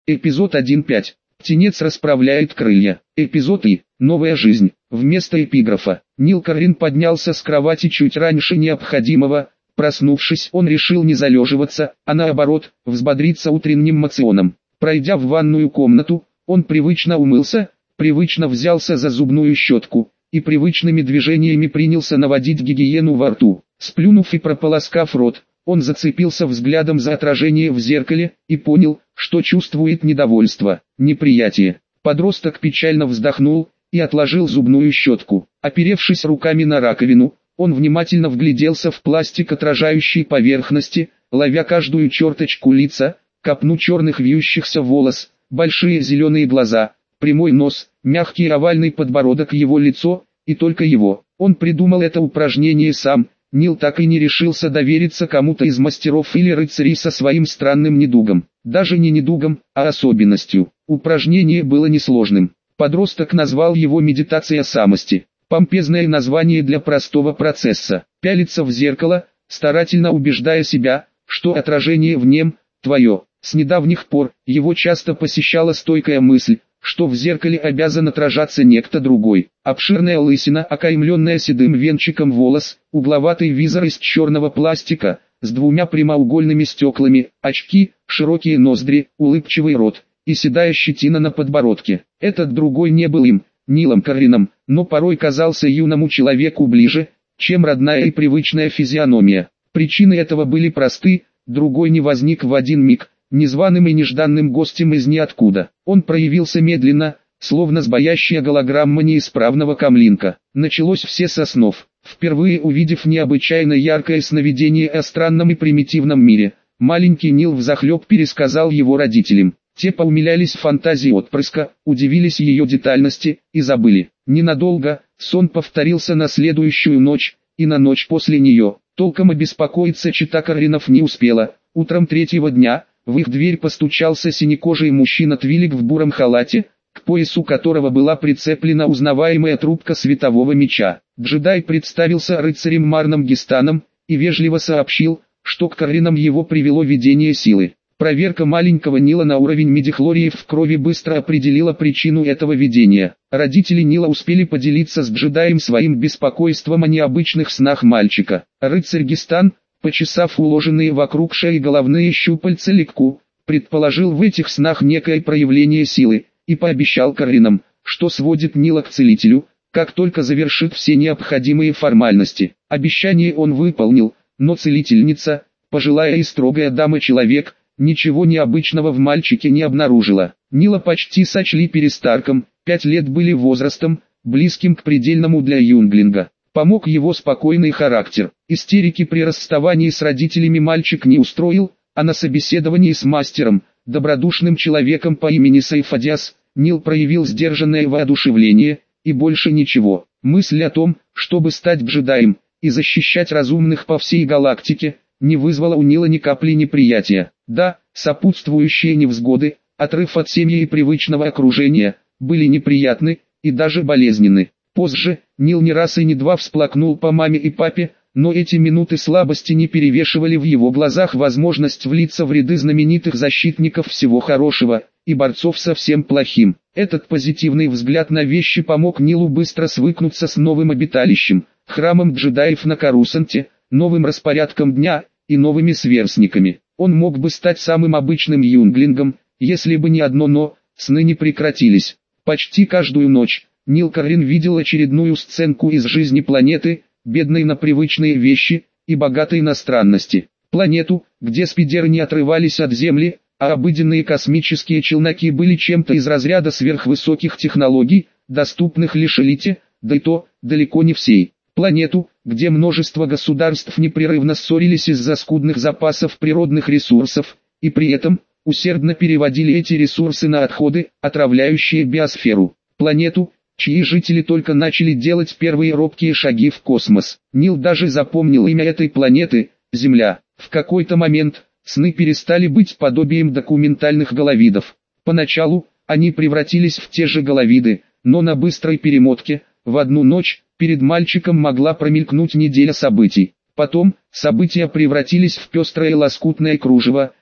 Эпизод 1.5. Птенец расправляет крылья. Эпизод И. Новая жизнь. Вместо эпиграфа. Нил Каррин поднялся с кровати чуть раньше необходимого. Проснувшись, он решил не залеживаться, а наоборот, взбодриться утренним моционом. Пройдя в ванную комнату, он привычно умылся, привычно взялся за зубную щетку и привычными движениями принялся наводить гигиену во рту. Сплюнув и прополоскав рот, он зацепился взглядом за отражение в зеркале и понял, что чувствует недовольство, неприятие. Подросток печально вздохнул и отложил зубную щетку. Оперевшись руками на раковину, он внимательно вгляделся в пластик отражающей поверхности, ловя каждую черточку лица, копну черных вьющихся волос, большие зеленые глаза, прямой нос, мягкий овальный подбородок, его лицо, и только его. Он придумал это упражнение сам. Нил так и не решился довериться кому-то из мастеров или рыцарей со своим странным недугом. Даже не недугом, а особенностью. Упражнение было несложным. Подросток назвал его «медитация самости». Помпезное название для простого процесса. Пялиться в зеркало, старательно убеждая себя, что отражение в нем – твое. С недавних пор его часто посещала стойкая мысль, что в зеркале обязан отражаться некто другой. Обширная лысина, окаймленная седым венчиком волос, угловатый визор из черного пластика, с двумя прямоугольными стеклами, очки, широкие ноздри, улыбчивый рот и седая щетина на подбородке. Этот другой не был им, Нилом Каррином, но порой казался юному человеку ближе, чем родная и привычная физиономия. Причины этого были просты, другой не возник в один миг, незваным и нежданным гостем из ниоткуда. Он проявился медленно, словно сбоящая голограмма неисправного камлинка. Началось все со снов. Впервые увидев необычайно яркое сновидение о странном и примитивном мире, маленький Нил взахлеб пересказал его родителям. Те поумилялись фантазии отпрыска, удивились ее детальности и забыли. Ненадолго, сон повторился на следующую ночь, и на ночь после нее. Толком обеспокоиться чета Карринов не успела. Утром третьего дня в их дверь постучался синекожий мужчина-твилик в буром халате, к поясу которого была прицеплена узнаваемая трубка светового меча. Джедай представился рыцарем Марном Гистаном и вежливо сообщил, что к Карринам его привело видение силы. Проверка маленького Нила на уровень медихлории в крови быстро определила причину этого видения. Родители Нила успели поделиться с Джедаем своим беспокойством о необычных снах мальчика. Рыцарь Гистан, почесав уложенные вокруг шеи головные щупальца легку, предположил в этих снах некое проявление силы, и пообещал Карринам, что сводит Нила к целителю, как только завершит все необходимые формальности. Обещание он выполнил, но целительница, пожилая и строгая дама-человек, ничего необычного в мальчике не обнаружила. Нила почти сочли перестарком, 5 лет были возрастом, близким к предельному для юнглинга. Помог его спокойный характер. Истерики при расставании с родителями мальчик не устроил, а на собеседовании с мастером, добродушным человеком по имени Сайфадиас, Нил проявил сдержанное воодушевление, и больше ничего. Мысль о том, чтобы стать джедаем и защищать разумных по всей галактике, не вызвала у Нила ни капли неприятия. Да, сопутствующие невзгоды, отрыв от семьи и привычного окружения, были неприятны и даже болезненны. Позже, Нил не раз и не два всплакнул по маме и папе, но эти минуты слабости не перевешивали в его глазах возможность влиться в ряды знаменитых защитников всего хорошего и борцов со всем плохим. Этот позитивный взгляд на вещи помог Нилу быстро свыкнуться с новым обиталищем, храмом джедаев на Корусанте, новым распорядком дня и новыми сверстниками. Он мог бы стать самым обычным юнглингом, если бы не одно «но», сны не прекратились. Почти каждую ночь Нил Каррин видел очередную сценку из жизни планеты, бедной на привычные вещи и богатой на странности. Планету, где спидеры не отрывались от Земли, а обыденные космические челноки были чем-то из разряда сверхвысоких технологий, доступных лишь элите, да и то, далеко не всей. Планету, где множество государств непрерывно ссорились из-за скудных запасов природных ресурсов, и при этом усердно переводили эти ресурсы на отходы, отравляющие биосферу. Планету, чьи жители только начали делать первые робкие шаги в космос. Нил даже запомнил имя этой планеты – Земля. В какой-то момент сны перестали быть подобием документальных головидов. Поначалу они превратились в те же головиды, но на быстрой перемотке, в одну ночь, перед мальчиком могла промелькнуть неделя событий. Потом, события превратились в пестрое лоскутное кружево,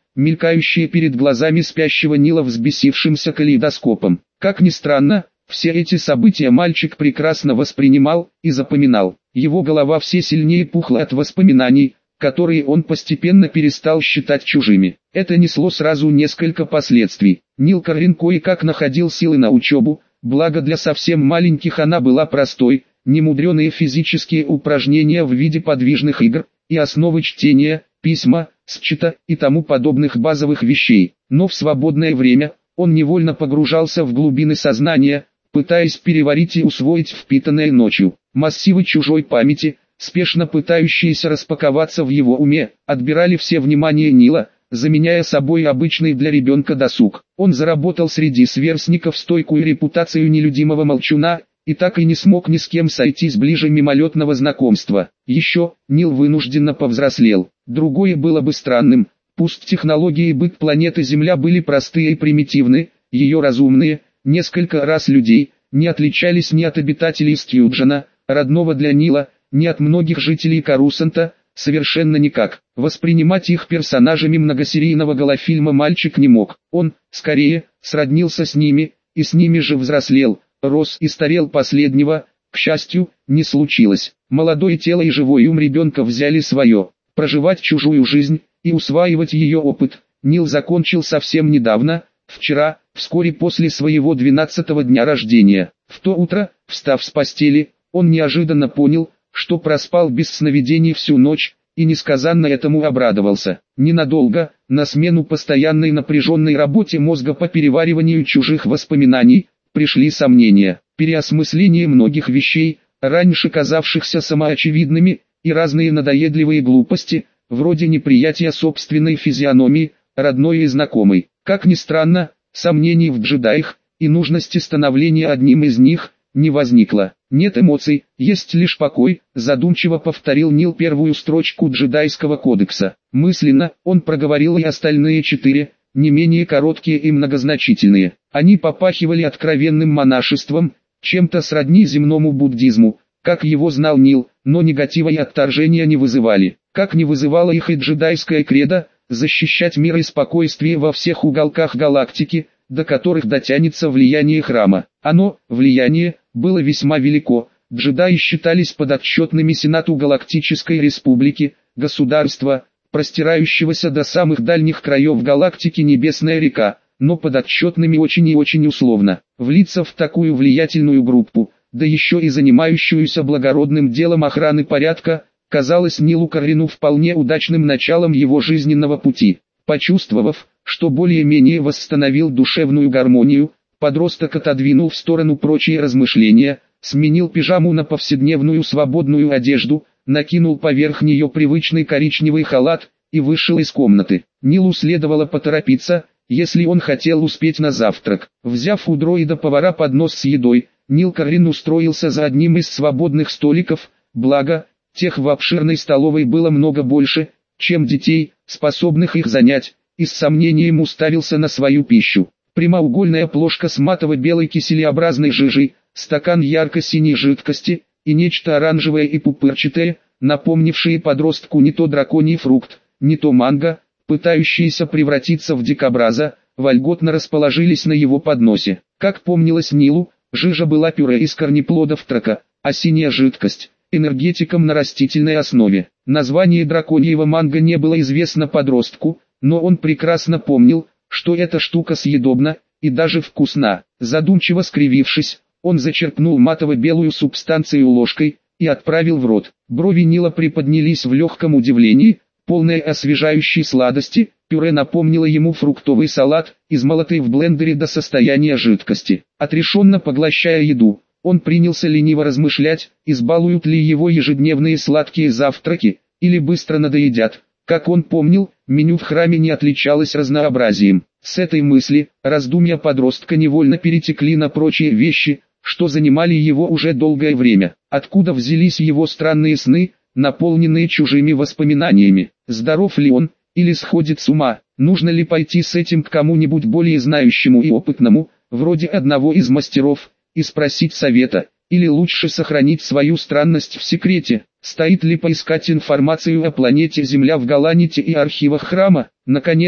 мелькающие перед глазами спящего Нила взбесившимся калейдоскопом. Как ни странно, все эти события мальчик прекрасно воспринимал и запоминал. Его голова все сильнее пухла от воспоминаний, которые он постепенно перестал считать чужими. Это несло сразу несколько последствий. Нил Каррин кое-как находил силы на учебу, благо для совсем маленьких она была простой, немудреные физические упражнения в виде подвижных игр и основы чтения, письма, счета и тому подобных базовых вещей. Но в свободное время он невольно погружался в глубины сознания, пытаясь переварить и усвоить впитанное ночью. Массивы чужой памяти, спешно пытающиеся распаковаться в его уме, отбирали все внимание Нила, заменяя собой обычный для ребенка досуг. Он заработал среди сверстников стойкую репутацию нелюдимого молчуна, и так и не смог ни с кем сойтись ближе мимолетного знакомства. Еще, Нил вынужденно повзрослел. Другое было бы странным, пусть технологии и быт планеты Земля были простые и примитивны, ее разумные, несколько раз людей, не отличались ни от обитателей Стьюджена, родного для Нила, ни от многих жителей Карусанта, совершенно никак. Воспринимать их персонажами многосерийного голофильма мальчик не мог. Он, скорее, сроднился с ними, и с ними же взрослел, рос и старел последнего, к счастью, не случилось. Молодое тело и живой ум ребенка взяли свое. Проживать чужую жизнь и усваивать ее опыт Нил закончил совсем недавно, вчера, вскоре после своего 12-го дня рождения. В то утро, встав с постели, он неожиданно понял, что проспал без сновидений всю ночь, и несказанно этому обрадовался. Ненадолго, на смену постоянной напряженной работе мозга по перевариванию чужих воспоминаний, пришли сомнения, переосмысление многих вещей, раньше казавшихся самоочевидными, и разные надоедливые глупости, вроде неприятия собственной физиономии, родной и знакомой. Как ни странно, сомнений в джедаях и нужности становления одним из них не возникло. Нет эмоций, есть лишь покой, задумчиво повторил Нил первую строчку джедайского кодекса. Мысленно он проговорил и остальные 4, не менее короткие и многозначительные. Они попахивали откровенным монашеством, чем-то сродни земному буддизму, как его знал Нил, но негатива и отторжения не вызывали. Как не вызывало их и джедайская кредо, защищать мир и спокойствие во всех уголках галактики, до которых дотянется влияние храма. Оно, влияние, было весьма велико. Джедаи считались подотчетными Сенату Галактической Республики, государства, простирающегося до самых дальних краев галактики Небесная река, но подотчетными очень и очень условно. Влиться в такую влиятельную группу, да еще и занимающуюся благородным делом охраны порядка, казалось Нилу Каррину вполне удачным началом его жизненного пути. Почувствовав, что более-менее восстановил душевную гармонию, подросток отодвинул в сторону прочие размышления, сменил пижаму на повседневную свободную одежду, накинул поверх нее привычный коричневый халат и вышел из комнаты. Нилу следовало поторопиться, если он хотел успеть на завтрак. Взяв у дроида-повара поднос с едой, Нил Каррин устроился за одним из свободных столиков, благо, тех в обширной столовой было много больше, чем детей, способных их занять, и с сомнением уставился на свою пищу. Прямоугольная плошка с матово-белой киселеобразной жижей, стакан ярко-синей жидкости, и нечто оранжевое и пупырчатое, напомнившее подростку не то драконий фрукт, не то манго, пытающиеся превратиться в дикобраза, вольготно расположились на его подносе. Как помнилось Нилу, жижа была пюре из корнеплодов трака, а синяя жидкость – энергетиком на растительной основе. Название драконьего манго не было известно подростку, но он прекрасно помнил, что эта штука съедобна и даже вкусна. Задумчиво скривившись, он зачерпнул матово-белую субстанцию ложкой и отправил в рот. Брови Нила приподнялись в легком удивлении, полное освежающей сладости. Пюре напомнило ему фруктовый салат, измолотый в блендере до состояния жидкости. Отрешенно поглощая еду, он принялся лениво размышлять, избалуют ли его ежедневные сладкие завтраки, или быстро надоедят. Как он помнил, меню в храме не отличалось разнообразием. С этой мысли, раздумья подростка невольно перетекли на прочие вещи, что занимали его уже долгое время. Откуда взялись его странные сны, наполненные чужими воспоминаниями? Здоров ли он, или сходит с ума? Нужно ли пойти с этим к кому-нибудь более знающему и опытному, вроде одного из мастеров, и спросить совета? Или лучше сохранить свою странность в секрете? Стоит ли поискать информацию о планете Земля в Галаните и архивах храма? Наконец,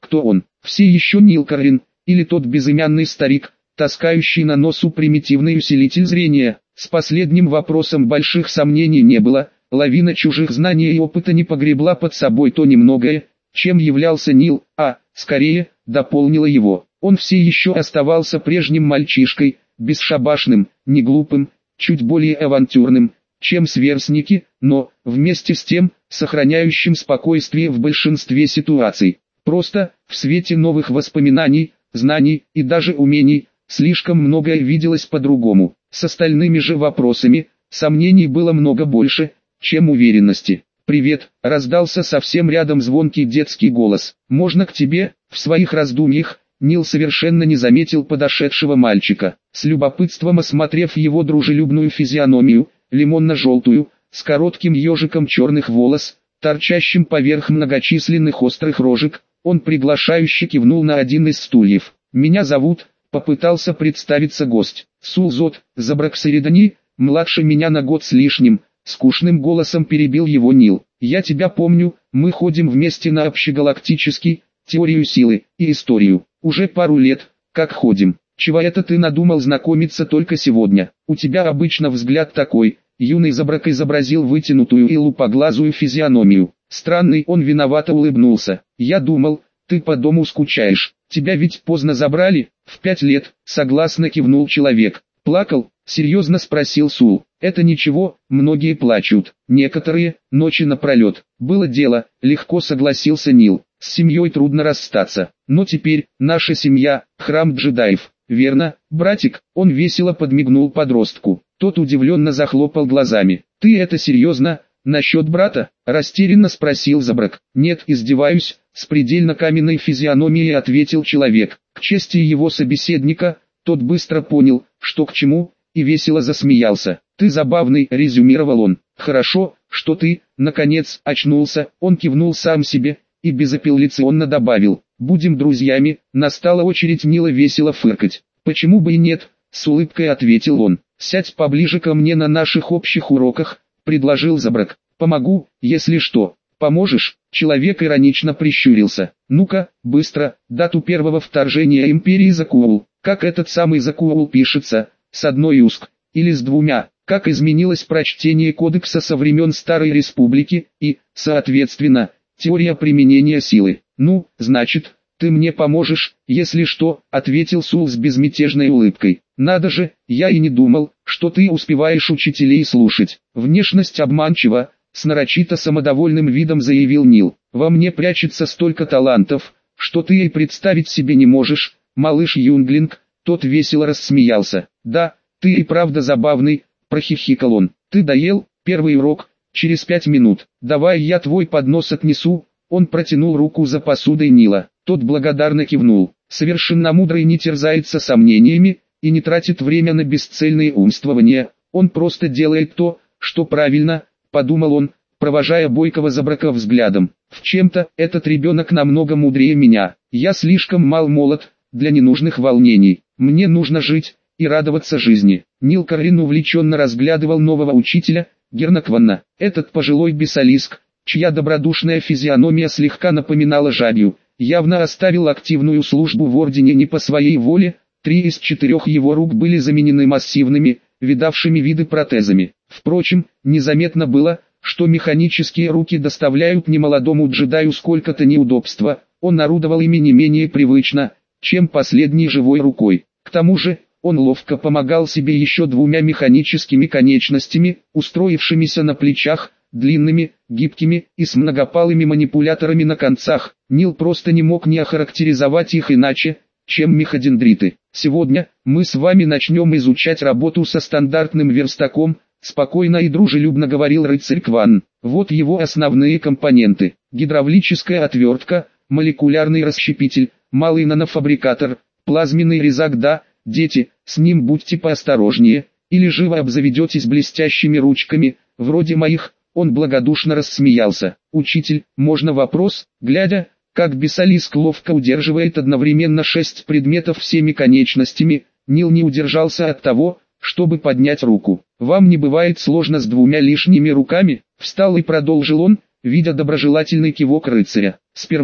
Кто он? Все еще Нил Каррин, или тот безымянный старик, таскающий на носу примитивный усилитель зрения? С последним вопросом больших сомнений не было, лавина чужих знаний и опыта не погребла под собой то немногое, чем являлся Нил, а, скорее, дополнила его. Он все еще оставался прежним мальчишкой, бесшабашным, неглупым, чуть более авантюрным, чем сверстники, но, вместе с тем, сохраняющим спокойствие в большинстве ситуаций. Просто, в свете новых воспоминаний, знаний и даже умений, слишком многое виделось по-другому. С остальными же вопросами, сомнений было много больше, чем уверенности. «Привет», — раздался совсем рядом звонкий детский голос. «Можно к тебе?» В своих раздумьях, Нил совершенно не заметил подошедшего мальчика. С любопытством осмотрев его дружелюбную физиономию, лимонно-желтую, с коротким ежиком черных волос, торчащим поверх многочисленных острых рожек, он приглашающе кивнул на один из стульев. «Меня зовут», — попытался представиться гость. «Сулзот, Забраксаридани, младше меня на год с лишним», — скучным голосом перебил его Нил. «Я тебя помню, мы ходим вместе на общегалактический, теорию силы и историю. Уже пару лет, как ходим. Чего это ты надумал знакомиться только сегодня? У тебя обычно взгляд такой». Юный Забрак изобразил вытянутую и лупоглазую физиономию. Странный, он виновато улыбнулся. «Я думал, ты по дому скучаешь. Тебя ведь поздно забрали?» «В 5 лет», согласно кивнул человек. «Плакал?» — серьезно спросил Сул. «Это ничего, многие плачут. Некоторые, ночи напролет. Было дело», — легко согласился Нил. «С семьей трудно расстаться. Но теперь, наша семья, храм джедаев. Верно, братик?» Он весело подмигнул подростку. Тот удивленно захлопал глазами. «Ты это серьезно? Насчет брата?» — растерянно спросил Забрак. «Нет, издеваюсь», — с предельно каменной физиономией ответил человек. К чести его собеседника, тот быстро понял, что к чему, и весело засмеялся. «Ты забавный», — резюмировал он. «Хорошо, что ты, наконец, очнулся», — он кивнул сам себе, и безапелляционно добавил. «Будем друзьями». Настала очередь Нила весело фыркать. «Почему бы и нет?» — с улыбкой ответил он. «Сядь поближе ко мне на наших общих уроках», — предложил Забрак. «Помогу, если что». «Поможешь?» — человек иронично прищурился. «Ну-ка, быстро, дату первого вторжения империи Закуул. Как этот самый Закуул пишется, с одной уск, или с двумя? Как изменилось прочтение кодекса со времен Старой Республики, и, соответственно, теория применения силы?» «Ну, значит, ты мне поможешь, если что», — ответил Сул с безмятежной улыбкой. «Надо же, я и не думал, что ты успеваешь учителей слушать». «Внешность обманчива», — с нарочито самодовольным видом заявил Нил. «Во мне прячется столько талантов, что ты и представить себе не можешь, малыш Юнглинг». Тот весело рассмеялся. «Да, ты и правда забавный», — прохихикал он. «Ты доел? Первый урок, через 5 минут. Давай я твой поднос отнесу». Он протянул руку за посудой Нила. Тот благодарно кивнул. Совершенно мудрый не терзается сомнениями и не тратит время на бесцельные умствования. Он просто делает то, что правильно, подумал он, провожая бойкого Забрака взглядом. В чем-то этот ребенок намного мудрее меня. Я слишком молод для ненужных волнений. Мне нужно жить и радоваться жизни. Нил Каррин увлеченно разглядывал нового учителя, Гернакванна. Этот пожилой бесалиск, чья добродушная физиономия слегка напоминала жабью, явно оставил активную службу в ордене не по своей воле. 3 из 4 его рук были заменены массивными, видавшими виды протезами. Впрочем, незаметно было, что механические руки доставляют немолодому джедаю сколько-то неудобства. Он орудовал ими не менее привычно, чем последней живой рукой. К тому же, он ловко помогал себе еще 2 механическими конечностями, устроившимися на плечах, длинными, гибкими и с многопалыми манипуляторами на концах. Нил просто не мог не охарактеризовать их иначе, чем мехадендриты. «Сегодня мы с вами начнем изучать работу со стандартным верстаком», спокойно и дружелюбно говорил рыцарь Кван. «Вот его основные компоненты: гидравлическая отвертка, молекулярный расщепитель, малый нанофабрикатор, плазменный резак. Да, дети, с ним будьте поосторожнее, или живо обзаведетесь блестящими ручками, вроде моих». Он благодушно рассмеялся. «Учитель, можно вопрос?» Глядя, как бесалиск ловко удерживает одновременно 6 предметов всеми конечностями, Нил не удержался от того, чтобы поднять руку. «Вам не бывает сложно с 2 лишними руками?» Встал и продолжил он, видя доброжелательный кивок рыцаря. «Сперва,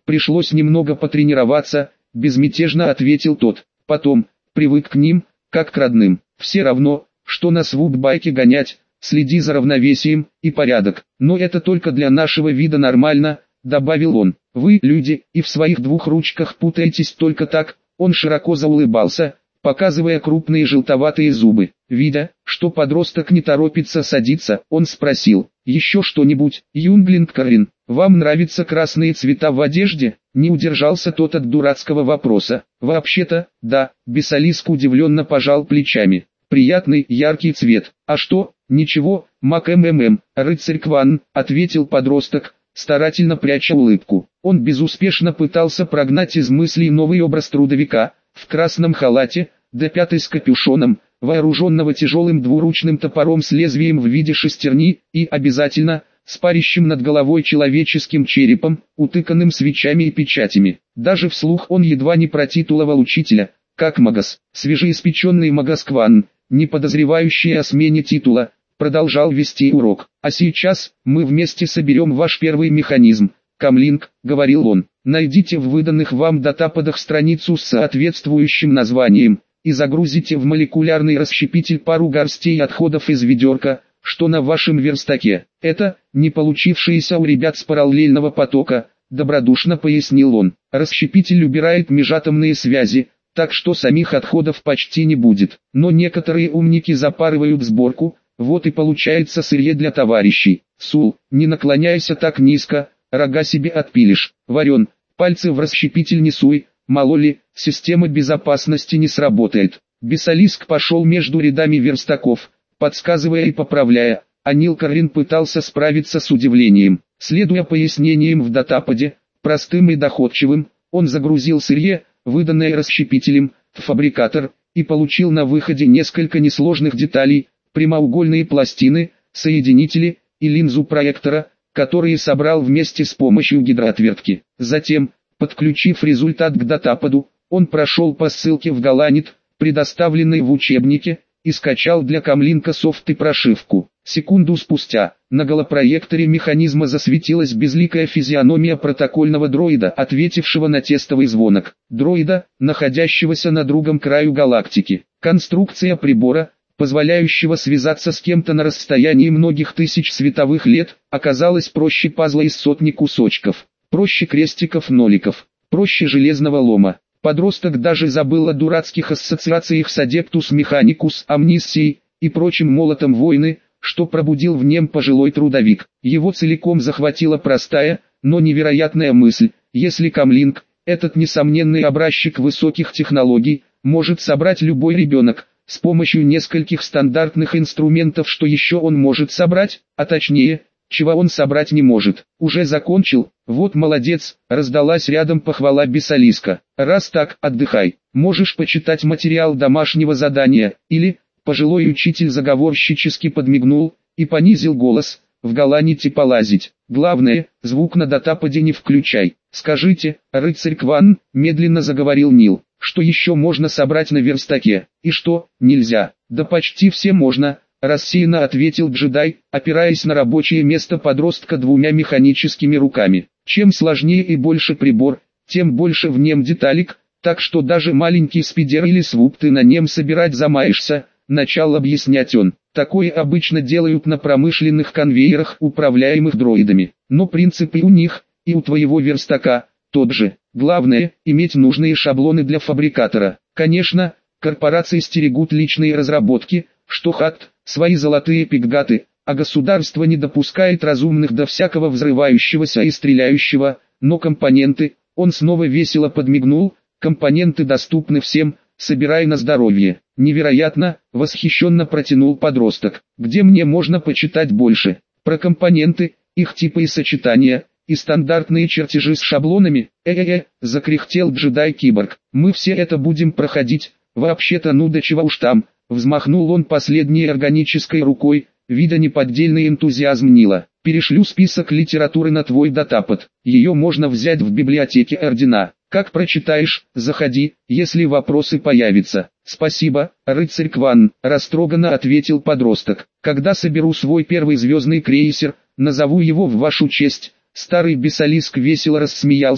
Пришлось немного потренироваться, безмятежно ответил тот. Потом, привык к ним, как к родным. Все равно, что на свуб-байке гонять, следи за равновесием и порядок. Но это только для нашего вида нормально, добавил он. Вы, люди, и в своих двух ручках путаетесь только так. Он широко заулыбался, показывая крупные желтоватые зубы. Видя, что подросток не торопится садиться, он спросил: «Еще что-нибудь, Юнглинг Карин? Вам нравятся красные цвета в одежде?» Не удержался тот от дурацкого вопроса. «Вообще-то, да», Бесалиск удивленно пожал плечами. «Приятный, яркий цвет. А что?» «Ничего, Мак рыцарь Кван», ответил подросток, старательно пряча улыбку. Он безуспешно пытался прогнать из мыслей новый образ трудовика, в красном халате, до пятой с капюшоном, вооруженного тяжелым двуручным топором с лезвием в виде шестерни, и обязательно, с парящим над головой человеческим черепом, утыканным свечами и печатями. Даже вслух он едва не протитуловал учителя, как Магас. Свежеиспеченный Магас Кван, не подозревающий о смене титула, продолжал вести урок. «А сейчас, мы вместе соберем ваш первый механизм, Камлинг», — говорил он. «Найдите в выданных вам датападах страницу с соответствующим названием, и загрузите в молекулярный расщепитель пару горстей отходов из ведерка, что на вашем верстаке. Это, не получившееся у ребят с параллельного потока», — добродушно пояснил он. «Расщепитель убирает межатомные связи, так что самих отходов почти не будет. Но некоторые умники запарывают сборку, вот и получается сырье для товарищей. Сул, не наклоняйся так низко, рога себе отпилишь. Варен, пальцы в расщепитель не суй, мало ли, система безопасности не сработает». Бесалиск пошел между рядами верстаков, подсказывая и поправляя, а Нил Каррин пытался справиться с удивлением. Следуя пояснениям в датападе, простым и доходчивым, он загрузил сырье, выданное расщепителем, в фабрикатор, и получил на выходе несколько несложных деталей: прямоугольные пластины, соединители и линзу проектора, которые собрал вместе с помощью гидроотвертки. Затем, подключив результат к датападу, он прошел по ссылке в Галанит, предоставленной в учебнике, и скачал для Камлинка софт и прошивку. Секунду спустя, на голопроекторе механизма засветилась безликая физиономия протокольного дроида, ответившего на тестовый звонок. Дроида, находящегося на другом краю галактики. Конструкция прибора, позволяющего связаться с кем-то на расстоянии многих тысяч световых лет, оказалась проще пазла из сотни кусочков, проще крестиков-ноликов, проще железного лома. Подросток даже забыл о дурацких ассоциациях с Адептус Механикус, Амниссией и прочим молотом войны, что пробудил в нем пожилой трудовик. Его целиком захватила простая, но невероятная мысль: если Камлинг, этот несомненный образчик высоких технологий, может собрать любой ребенок, с помощью нескольких стандартных инструментов, что еще он может собрать, а точнее, чего он собрать не может. «Уже закончил? Вот молодец», — раздалась рядом похвала Бесалиска. «Раз так, отдыхай. Можешь почитать материал домашнего задания, или...» Пожилой учитель заговорщически подмигнул и понизил голос: «В Галаните полазить. Главное, звук на датападе не включай. Скажите, рыцарь Кван», — медленно заговорил Нил, — «что еще можно собрать на верстаке, и что нельзя?» «Да почти все можно», — рассеянно ответил джедай, опираясь на рабочее место подростка двумя механическими руками. «Чем сложнее и больше прибор, тем больше в нем деталек, так что даже маленький спидер или свуп ты на нем собирать замаешься», — начал объяснять он. «Такое обычно делают на промышленных конвейерах, управляемых дроидами. Но принцип и у них, и у твоего верстака тот же. Главное, иметь нужные шаблоны для фабрикатора. Конечно, корпорации стерегут личные разработки, что хат, свои золотые пиггаты, а государство не допускает разумных до всякого взрывающегося и стреляющего, но компоненты», он снова весело подмигнул, «компоненты доступны всем, собирай на здоровье». «Невероятно», — восхищенно протянул подросток. «Где мне можно почитать больше? Про компоненты, их типы и сочетания, и стандартные чертежи с шаблонами?» Закряхтел джедай-киборг. «Мы все это будем проходить, вообще-то ну да чего уж там», — взмахнул он последней органической рукой, видя неподдельный энтузиазм Нила. «Перешлю список литературы на твой датапад, ее можно взять в библиотеке Ордена. Как прочитаешь, заходи, если вопросы появятся». «Спасибо, рыцарь Кван», — растроганно ответил подросток. «Когда соберу свой первый звездный крейсер, назову его в вашу честь». Старый Бесалиск весело рассмеялся,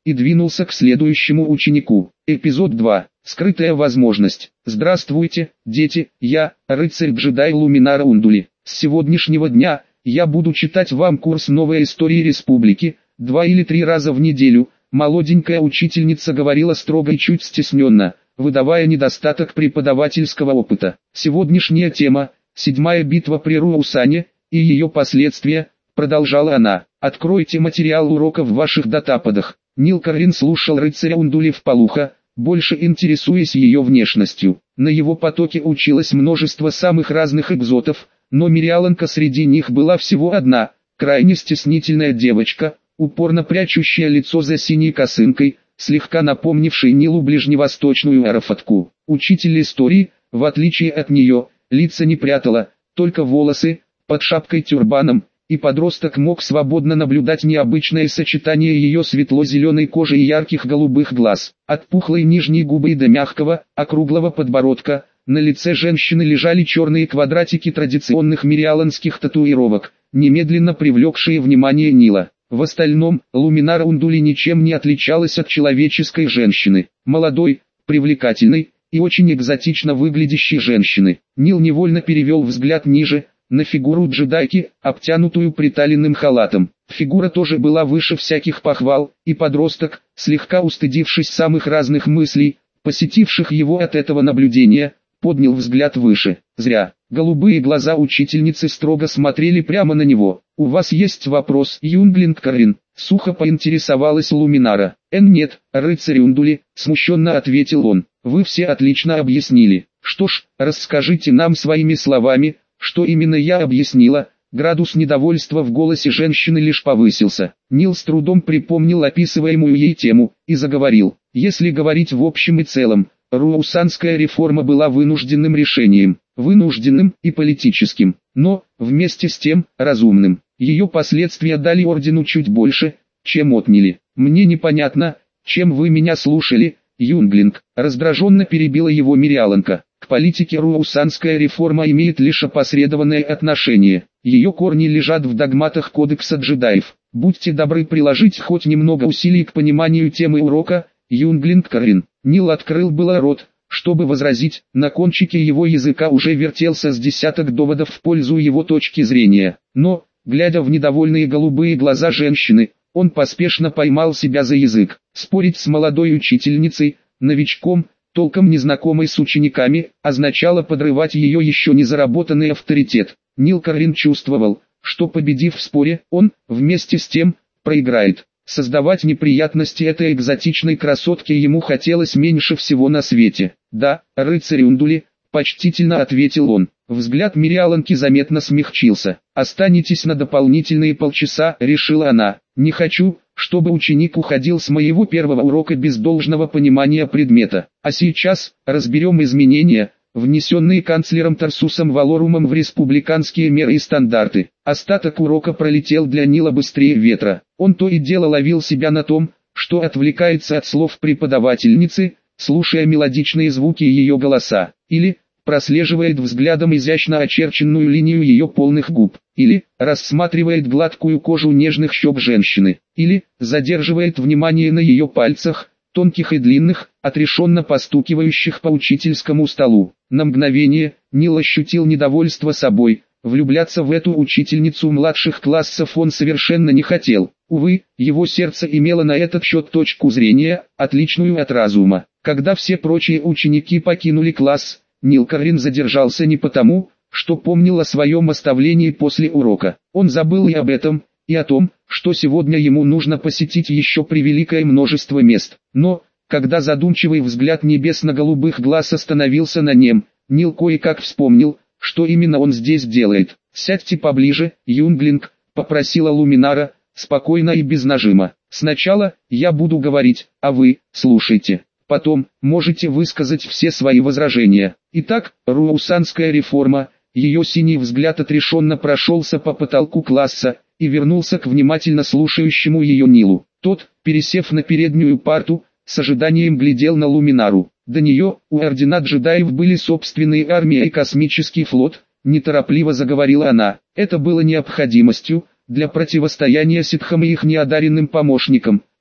и двинулся к следующему ученику. Эпизод 2. Скрытая возможность. Здравствуйте, дети, я, рыцарь-джедай Луминара Ундули. С сегодняшнего дня, я буду читать вам курс «Новая история республики», 2 или 3 раза в неделю. Молоденькая учительница говорила строго и чуть стесненно, выдавая недостаток преподавательского опыта. Сегодняшняя тема – 7-я битва при Руаусане и ее последствия, продолжала она. Откройте материал урока в ваших датападах. Нил Каррин слушал рыцаря Ундули вполуха, больше интересуясь ее внешностью. На его потоке училось множество самых разных экзотов, но Мириаланка среди них была всего одна, крайне стеснительная девочка, упорно прячущая лицо за синей косынкой, слегка напомнившей Нилу ближневосточную арафатку. Учитель истории, в отличие от нее, лица не прятала, только волосы, под шапкой-тюрбаном, и подросток мог свободно наблюдать необычное сочетание ее светло-зеленой кожи и ярких голубых глаз. От пухлой нижней губы и до мягкого, округлого подбородка, на лице женщины лежали черные квадратики традиционных мириаланских татуировок, немедленно привлекшие внимание Нила. В остальном, Луминара Ундули ничем не отличалась от человеческой женщины, молодой, привлекательной и очень экзотично выглядящей женщины. Нил невольно перевел взгляд ниже, на фигуру джедайки, обтянутую приталенным халатом. Фигура тоже была выше всяких похвал, и подросток, слегка устыдившись самых разных мыслей, посетивших его от этого наблюдения, поднял взгляд выше. Зря. Голубые глаза учительницы строго смотрели прямо на него. «У вас есть вопрос, юнглинг Каррин?» Сухо поинтересовалась Луминара. «Нет, рыцарь Ундули», смущенно ответил он. «Вы все отлично объяснили. Что ж, расскажите нам своими словами, что именно я объяснила». Градус недовольства в голосе женщины лишь повысился. Нил с трудом припомнил описываемую ей тему, и заговорил. «Если говорить в общем и целом, Руаусанская реформа была вынужденным решением, вынужденным и политическим, но, вместе с тем, разумным. Ее последствия дали ордену чуть больше, чем отняли. Мне непонятно, чем вы меня слушали, юнглинг», раздраженно перебила его Мириаланка. К политике Руаусанская реформа имеет лишь опосредованное отношение. Ее корни лежат в догматах Кодекса джедаев. Будьте добры приложить хоть немного усилий к пониманию темы урока, юнглинг Каррин. Нил открыл было рот, чтобы возразить, на кончике его языка уже вертелся с десяток доводов в пользу его точки зрения. Но, глядя в недовольные голубые глаза женщины, он поспешно поймал себя за язык. Спорить с молодой учительницей, новичком, толком незнакомой с учениками, означало подрывать ее еще не заработанный авторитет. Нил Каррин чувствовал, что победив в споре, он, вместе с тем, проиграет. Создавать неприятности этой экзотичной красотке ему хотелось меньше всего на свете. «Да, рыцарь Ундули», — почтительно ответил он. Взгляд Мириаланки заметно смягчился. «Останетесь на дополнительные полчаса», — решила она. «Не хочу, чтобы ученик уходил с моего первого урока без должного понимания предмета. А сейчас, разберем изменения, внесенные канцлером Тарсусом Валорумом в республиканские меры и стандарты». Остаток урока пролетел для Нила быстрее ветра. Он то и дело ловил себя на том, что отвлекается от слов преподавательницы, слушая мелодичные звуки ее голоса, или прослеживает взглядом изящно очерченную линию ее полных губ, или рассматривает гладкую кожу нежных щек женщины, или задерживает внимание на ее пальцах, тонких и длинных, отрешенно постукивающих по учительскому столу. На мгновение Нил ощутил недовольство собой. Влюбляться в эту учительницу младших классов он совершенно не хотел. Увы, его сердце имело на этот счет точку зрения, отличную от разума. Когда все прочие ученики покинули класс, Нил Каррин задержался не потому, что помнил о своем оставлении после урока. Он забыл и об этом, и о том, что сегодня ему нужно посетить еще превеликое множество мест. Но, когда задумчивый взгляд небесно-голубых глаз остановился на нем, Нил кое-как вспомнил, что именно он здесь делает. «Сядьте поближе, юнглинг», — попросила Луминара, спокойно и без нажима. «Сначала я буду говорить, а вы слушайте. Потом можете высказать все свои возражения. Итак, Руаусанская реформа». Ее синий взгляд отрешенно прошелся по потолку класса и вернулся к внимательно слушающему ее Нилу. Тот, пересев на переднюю парту, с ожиданием глядел на Луминару. До нее, у ордена джедаев были собственные армия и космический флот, неторопливо заговорила она. Это было необходимостью, для противостояния ситхам и их неодаренным помощникам,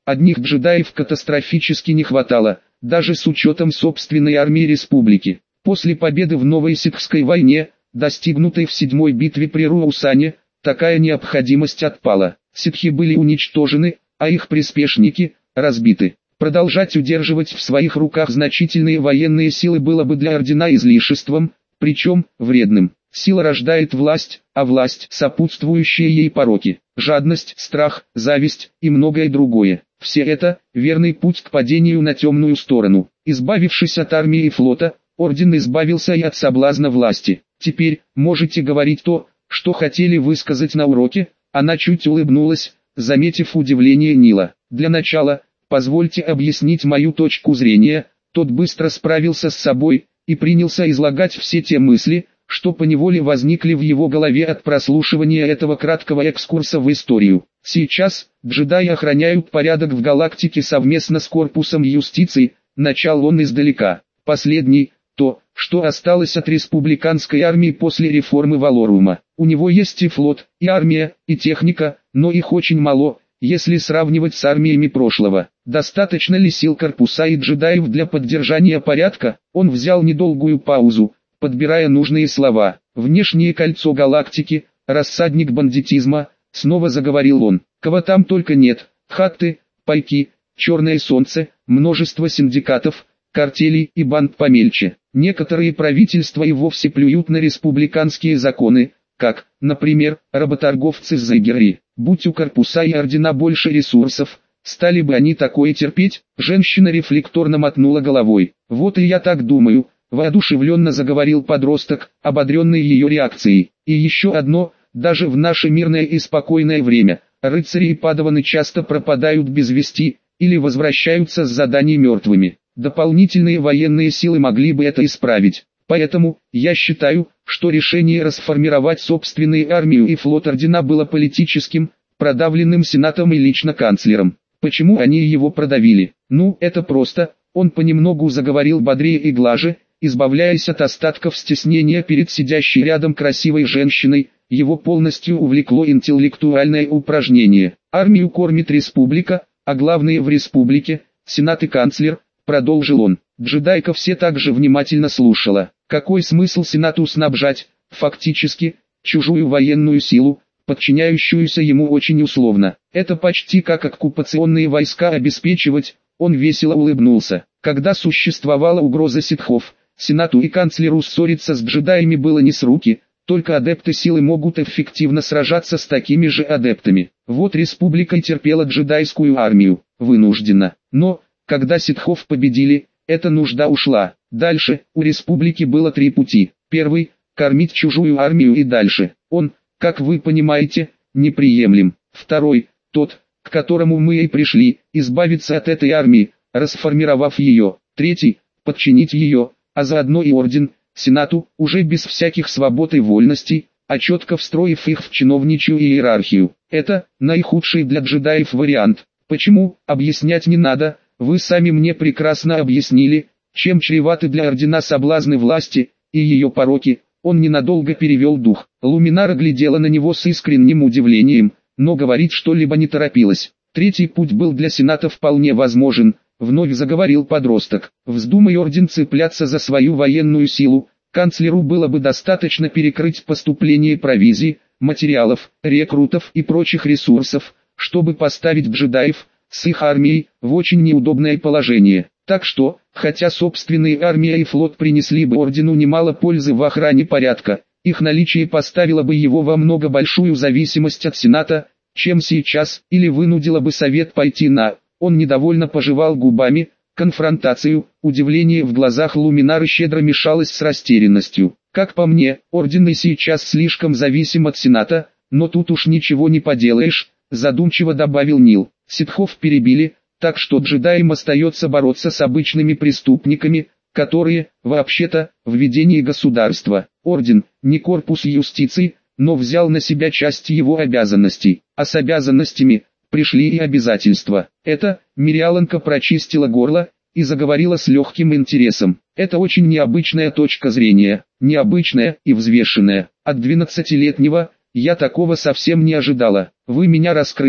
Одних джедаев катастрофически не хватало, даже с учетом собственной армии республики. После победы в Новой Ситхской войне, достигнутой в 7-й битве при Руаусане, такая необходимость отпала. Ситхи были уничтожены, а их приспешники – разбиты. Продолжать удерживать в своих руках значительные военные силы было бы для ордена излишеством, причем вредным. Сила рождает власть, а власть – сопутствующие ей пороки, жадность, страх, зависть и многое другое. Все это – верный путь к падению на темную сторону. Избавившись от армии и флота, орден избавился и от соблазна власти. Теперь, можете говорить то, что хотели высказать на уроке. Она чуть улыбнулась, заметив удивление Нила. Для начала, позвольте объяснить мою точку зрения. Тот быстро справился с собой и принялся излагать все те мысли, что поневоле возникли в его голове от прослушивания этого краткого экскурса в историю. Сейчас, джедаи охраняют порядок в галактике совместно с корпусом юстиции, начал он издалека. Последний, то, что осталось от республиканской армии после реформы Валорума. У него есть и флот, и армия, и техника, но их очень мало, если сравнивать с армиями прошлого. Достаточно ли сил корпуса и джедаев для поддержания порядка? Он взял недолгую паузу, подбирая нужные слова. Внешнее кольцо галактики, рассадник бандитизма, снова заговорил он. Кого там только нет: хатты, пайки, черное солнце, множество синдикатов, картелей и банд помельче. Некоторые правительства и вовсе плюют на республиканские законы, как, например, работорговцы с Зайгери. Будь у корпуса и ордена больше ресурсов, стали бы они такое терпеть? Женщина рефлекторно мотнула головой. Вот и я так думаю, воодушевленно заговорил подросток, ободренный ее реакцией. И еще одно, даже в наше мирное и спокойное время, рыцари и падаваны часто пропадают без вести, или возвращаются с заданий мертвыми. Дополнительные военные силы могли бы это исправить. Поэтому, я считаю, что решение расформировать собственную армию и флот ордена было политическим, продавленным Сенатом и лично канцлером. Почему они его продавили? Ну, это просто. Он понемногу заговорил бодрее и глаже, избавляясь от остатков стеснения перед сидящей рядом красивой женщиной. Его полностью увлекло интеллектуальное упражнение. Армию кормит республика, а главное в республике – Сенат и канцлер, продолжил он. Джедайка все так же внимательно слушала. Какой смысл Сенату снабжать, фактически, чужую военную силу, подчиняющуюся ему очень условно? Это почти как оккупационные войска обеспечивать. Он весело улыбнулся. Когда существовала угроза ситхов, Сенату и канцлеру ссориться с джедаями было не с руки. Только адепты силы могут эффективно сражаться с такими же адептами. Вот республика и терпела джедайскую армию, вынужденно. Но, когда ситхов победили, эта нужда ушла. Дальше, у республики было 3 пути. Первый – кормить чужую армию и дальше. Он, как вы понимаете, неприемлем. Второй – тот, к которому мы и пришли, избавиться от этой армии, расформировав ее. Третий – подчинить ее, а заодно и орден, Сенату, уже без всяких свобод и вольностей, а четко встроив их в чиновничью иерархию. Это наихудший для джедаев вариант. Почему, объяснять не надо, вы сами мне прекрасно объяснили, чем чреваты для ордена соблазны власти и ее пороки. Он ненадолго перевел дух. Луминара глядела на него с искренним удивлением, но говорить что-либо не торопилась. Третий путь был для Сената вполне возможен. Вновь заговорил подросток. Вздумай орден цепляться за свою военную силу, канцлеру было бы достаточно перекрыть поступление провизии, материалов, рекрутов и прочих ресурсов, чтобы поставить джедаев, с их армией, в очень неудобное положение. Так что, хотя собственные армия и флот принесли бы ордену немало пользы в охране порядка, их наличие поставило бы его во много большую зависимость от Сената, чем сейчас, или вынудило бы Совет пойти на... Он недовольно пожевал губами. Конфронтацию, удивление в глазах Луминары щедро мешалось с растерянностью. Как по мне, орден и сейчас слишком зависим от Сената, но тут уж ничего не поделаешь, задумчиво добавил Нил. Ситхов перебили, так что джедаям остается бороться с обычными преступниками, которые, вообще-то, в ведении государства. Орден, не корпус юстиции, но взял на себя часть его обязанностей, а с обязанностями пришли и обязательства. Это, Мириаланка прочистила горло и заговорила с легким интересом. Это очень необычная точка зрения, необычная и взвешенная. От 12-летнего, я такого совсем не ожидала. Вы меня раскрыли,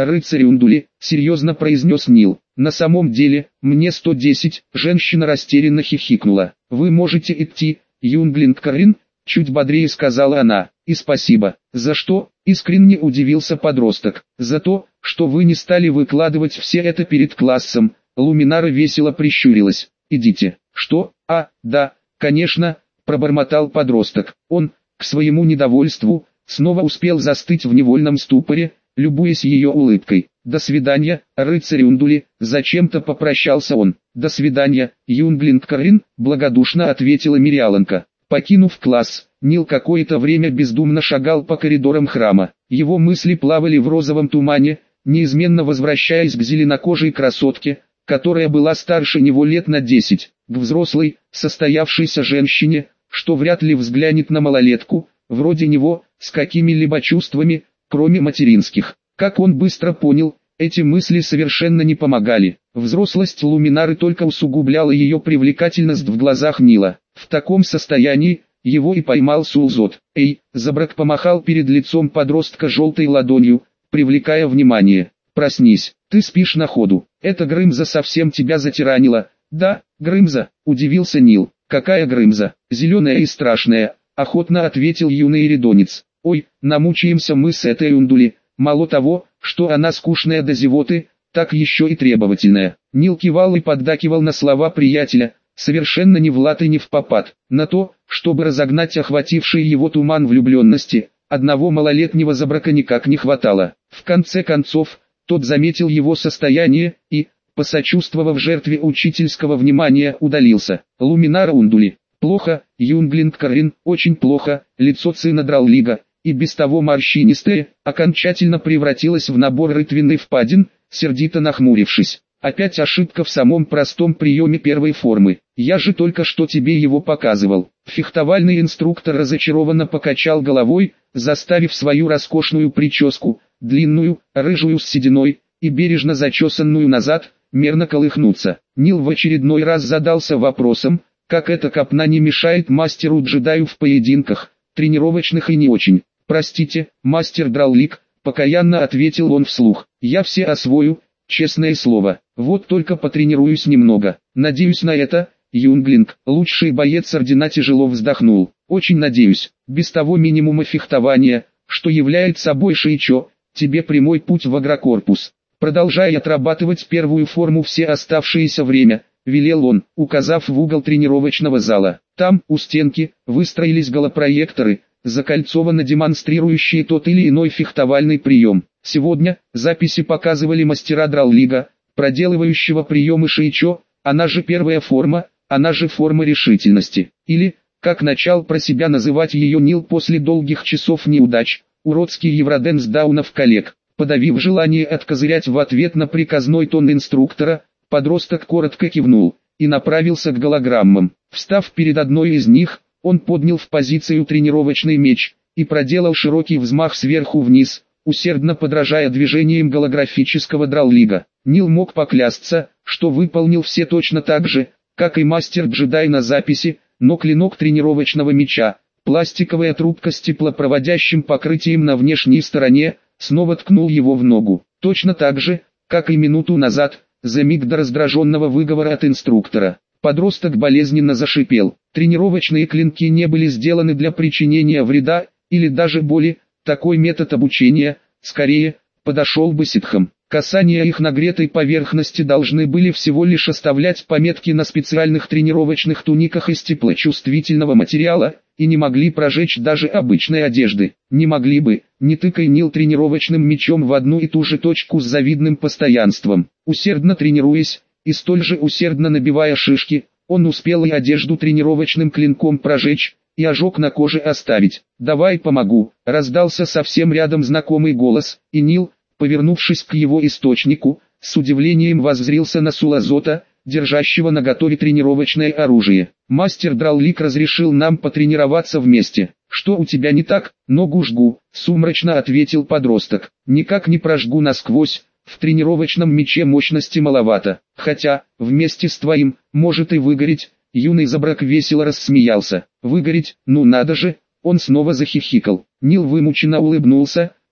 рыцарь Ундули», — серьезно произнес Нил. «На самом деле, мне 110, женщина растерянно хихикнула. «Вы можете идти, юнглинг Карин», — чуть бодрее сказала она. «И спасибо». «За что?» — искренне удивился подросток. «За то, что вы не стали выкладывать все это перед классом». Луминара весело прищурилась. «Идите». «Что? Да, конечно», — пробормотал подросток. Он, к своему недовольству, снова успел застыть в невольном ступоре, любуясь ее улыбкой. «До свидания, рыцарь Ундули», — зачем-то попрощался он. «До свидания, юнглинг Карин», — благодушно ответила Мириаланка. Покинув класс, Нил какое-то время бездумно шагал по коридорам храма. Его мысли плавали в розовом тумане, неизменно возвращаясь к зеленокожей красотке, которая была старше него лет на 10, к взрослой, состоявшейся женщине, что вряд ли взглянет на малолетку, вроде него, с какими-либо чувствами, кроме материнских. Как он быстро понял, эти мысли совершенно не помогали. Взрослость Луминары только усугубляла ее привлекательность в глазах Нила. В таком состоянии его и поймал Сулзот. «Эй!» — Забрак помахал перед лицом подростка желтой ладонью, привлекая внимание. «Проснись, ты спишь на ходу. Эта Грымза совсем тебя затиранила». «Да, Грымза», — удивился Нил. «Какая Грымза?» «Зеленая и страшная», — охотно ответил юный редонец. «Ой, намучаемся мы с этой Ундули. Мало того, что она скучная до зевоты, так еще и требовательная». Нил кивал и поддакивал на слова приятеля, совершенно не в лад и не в попад. На то, чтобы разогнать охвативший его туман влюбленности, одного малолетнего Забрака никак не хватало. В конце концов, тот заметил его состояние и, посочувствовав жертве учительского внимания, удалился. Луминара Ундули. Плохо, юнглинг Карин, очень плохо, лицо сына Драллига, и без того морщинистое, окончательно превратилось в набор рытвенный впадин, сердито нахмурившись. Опять ошибка в самом простом приеме первой формы. Я же только что тебе его показывал. Фехтовальный инструктор разочарованно покачал головой, заставив свою роскошную прическу, длинную, рыжую с сединой, и бережно зачесанную назад, мерно колыхнуться. Нил в очередной раз задался вопросом, как эта копна не мешает мастеру-джедаю в поединках, тренировочных и не очень. «Простите, мастер Драллик», — покаянно ответил он вслух, — «я все освою, честное слово, вот только потренируюсь немного. Надеюсь на это». Юнглинг, лучший боец ордена, тяжело вздохнул. «Очень надеюсь, без того минимума фехтования, что является собой Шиичо, тебе прямой путь в агрокорпус. Продолжай отрабатывать первую форму все оставшееся время», — велел он, указав в угол тренировочного зала. Там, у стенки, выстроились голопроекторы, закольцованно демонстрирующие тот или иной фехтовальный прием. Сегодня записи показывали мастера Драллига, проделывающего приемы Шиичо, она же первая форма, она же форма решительности. Или, как начал про себя называть ее Нил после долгих часов неудач, уродский евроденс даунов коллег. Подавив желание откозырять в ответ на приказной тон инструктора, подросток коротко кивнул и направился к голограммам. Встав перед одной из них, он поднял в позицию тренировочный меч и проделал широкий взмах сверху вниз, усердно подражая движениям голографического Драллига. Нил мог поклясться, что выполнил все точно так же, как и мастер-джедай на записи, но клинок тренировочного меча, пластиковая трубка с теплопроводящим покрытием на внешней стороне, снова ткнул его в ногу. Точно так же, как и минуту назад, за миг до раздраженного выговора от инструктора. Подросток болезненно зашипел. Тренировочные клинки не были сделаны для причинения вреда, или даже боли. Такой метод обучения, скорее, подошел бы ситхам. Касания их нагретой поверхности должны были всего лишь оставлять пометки на специальных тренировочных туниках из теплочувствительного материала, и не могли прожечь даже обычной одежды. Не могли бы, не тыкай Нил тренировочным мечом в одну и ту же точку с завидным постоянством. Усердно тренируясь, и столь же усердно набивая шишки, он успел и одежду тренировочным клинком прожечь, и ожог на коже оставить. «Давай помогу», — раздался совсем рядом знакомый голос, и Нил, повернувшись к его источнику, с удивлением воззрился на Сулазота, держащего наготове тренировочное оружие. «Мастер Драллик разрешил нам потренироваться вместе. Что у тебя не так?» «Ногу жгу», — сумрачно ответил подросток. «Никак не прожгу насквозь, в тренировочном мече мощности маловато. Хотя, вместе с твоим, может и выгореть». Юный Забрак весело рассмеялся. «Выгореть, ну надо же!» Он снова захихикал. Нил вымученно улыбнулся,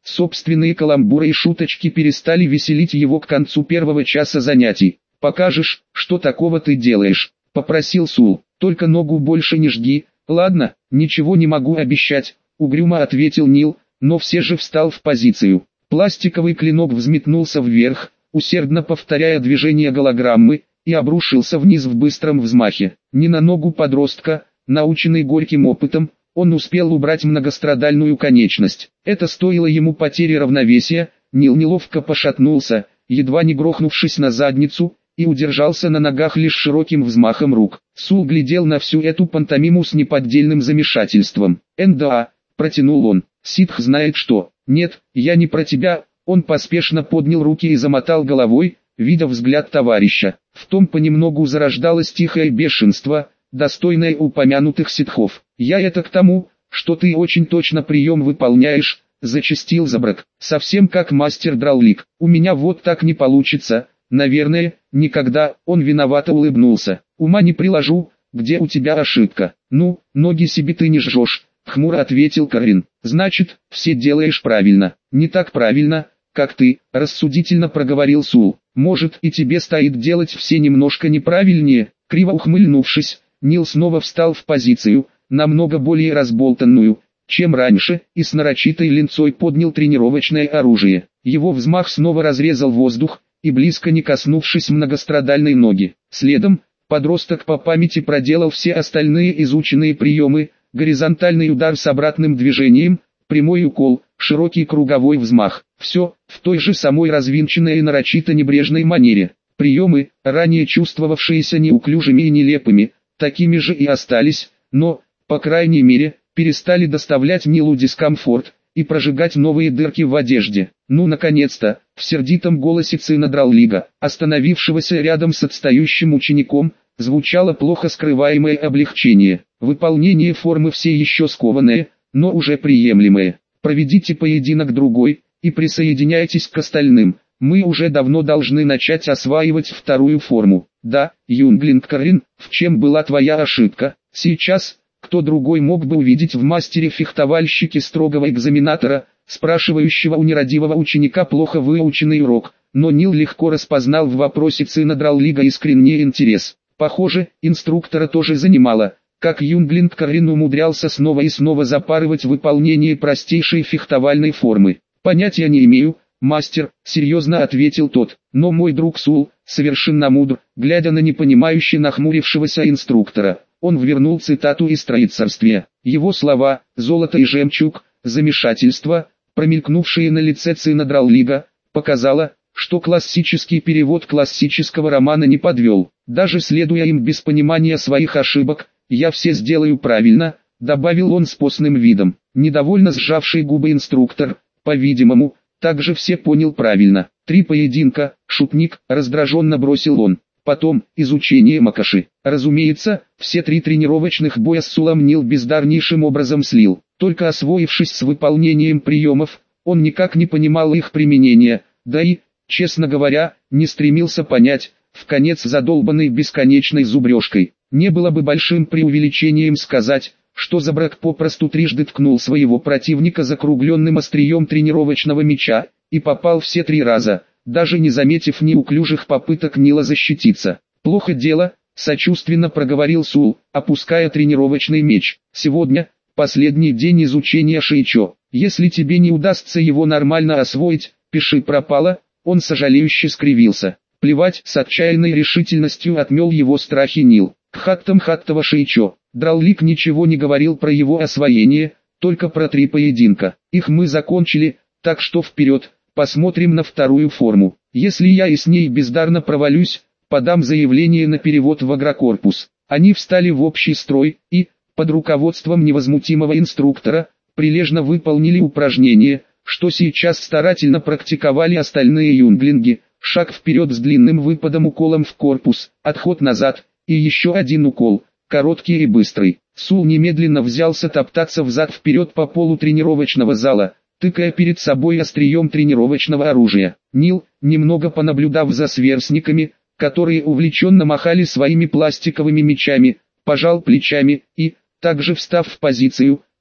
Собственные каламбуры и шуточки перестали веселить его к концу первого часа занятий. «Покажешь, что такого ты делаешь?» – попросил Сул. «Только ногу больше не жги». «Ладно, ничего не могу обещать», – угрюмо ответил Нил, но все же встал в позицию. Пластиковый клинок взметнулся вверх, усердно повторяя движение голограммы, и обрушился вниз в быстром взмахе. Не на ногу подростка, наученный горьким опытом, он успел убрать многострадальную конечность. Это стоило ему потери равновесия. Нил неловко пошатнулся, едва не грохнувшись на задницу, и удержался на ногах лишь широким взмахом рук. Сул глядел на всю эту пантомиму с неподдельным замешательством. «НДА», — протянул он, — «ситх знает что». «Нет, я не про тебя». Он поспешно поднял руки и замотал головой, видя взгляд товарища. В том понемногу зарождалось тихое бешенство, достойное упомянутых ситхов. «Я это к тому, что ты очень точно прием выполняешь», — зачастил Забрак. «Совсем как мастер Драллик. У меня вот так не получится, наверное, никогда». Он виновато улыбнулся. «Ума не приложу, где у тебя ошибка». «Ну, ноги себе ты не жжешь», — хмуро ответил Карин. «Значит, все делаешь правильно». «Не так правильно, как ты», — рассудительно проговорил Сул. «Может, и тебе стоит делать все немножко неправильнее». Криво ухмыльнувшись, Нил снова встал в позицию, намного более разболтанную, чем раньше, и с нарочитой линцой поднял тренировочное оружие. Его взмах снова разрезал воздух, и близко не коснувшись многострадальной ноги. Следом, подросток по памяти проделал все остальные изученные приемы: горизонтальный удар с обратным движением, прямой укол, широкий круговой взмах. Все в той же самой развинченной и нарочито небрежной манере. Приемы, ранее чувствовавшиеся неуклюжими и нелепыми, такими же и остались, но, по крайней мере, перестали доставлять Нилу дискомфорт и прожигать новые дырки в одежде. «Ну, наконец-то!» — в сердитом голосе сына Драллига, остановившегося рядом с отстающим учеником, звучало плохо скрываемое облегчение. Выполнение формы все еще скованное, но уже приемлемое. «Проведите поединок другой, и присоединяйтесь к остальным. Мы уже давно должны начать осваивать вторую форму». «Да, Юнглинг Карин, в чем была твоя ошибка?» «Сейчас, кто другой мог бы увидеть в мастере-фехтовальщике строгого экзаменатора, спрашивающего у нерадивого ученика плохо выученный урок?» Но Нил легко распознал в вопросе сына Драллига искренний интерес. Похоже, инструктора тоже занимало, как Юнглинг Карин умудрялся снова и снова запарывать выполнение простейшей фехтовальной формы. «Понятия не имею, мастер», — серьезно ответил тот, — «но мой друг Сул совершенно мудр». Глядя на непонимающе нахмурившегося инструктора, он ввернул цитату из «Троицарствия». Его слова «золото и жемчуг», «замешательство», промелькнувшие на лице сына Драллига, показало, что классический перевод классического романа не подвел. «Даже следуя им без понимания своих ошибок, я все сделаю правильно», — добавил он с постным видом. Недовольно сжавший губы инструктор, по-видимому, также все понял правильно. 3 поединка, шутник, раздраженно бросил он. Потом, изучение Макоши. Разумеется, все 3 тренировочных боя с Сулом Нил бездарнейшим образом слил. Только освоившись с выполнением приемов, он никак не понимал их применения, да и, честно говоря, не стремился понять, вконец задолбанный бесконечной зубрежкой. Не было бы большим преувеличением сказать, что Забрак попросту трижды ткнул своего противника закругленным острием тренировочного меча, и попал все 3 раза, даже не заметив неуклюжих попыток Нила защититься. «Плохо дело», — сочувственно проговорил Сул, опуская тренировочный меч. «Сегодня, последний день изучения Шейчо. Если тебе не удастся его нормально освоить, пиши пропало». Он сожалеюще скривился. Плевать, с отчаянной решительностью отмел его страхи Нил. Кхаттам Хаттова Шейчо. Драллик ничего не говорил про его освоение, только про 3 поединка. Их мы закончили, так что вперед, посмотрим на вторую форму. Если я и с ней бездарно провалюсь, подам заявление на перевод в агрокорпус. Они встали в общий строй и, под руководством невозмутимого инструктора, прилежно выполнили упражнение, что сейчас старательно практиковали остальные юнглинги. Шаг вперед с длинным выпадом уколом в корпус, отход назад, и еще один укол, короткий и быстрый. Сул немедленно взялся топтаться взад-вперед по полу тренировочного зала, тыкая перед собой острием тренировочного оружия. Нил, немного понаблюдав за сверстниками, которые увлеченно махали своими пластиковыми мечами, пожал плечами и, также встав в позицию,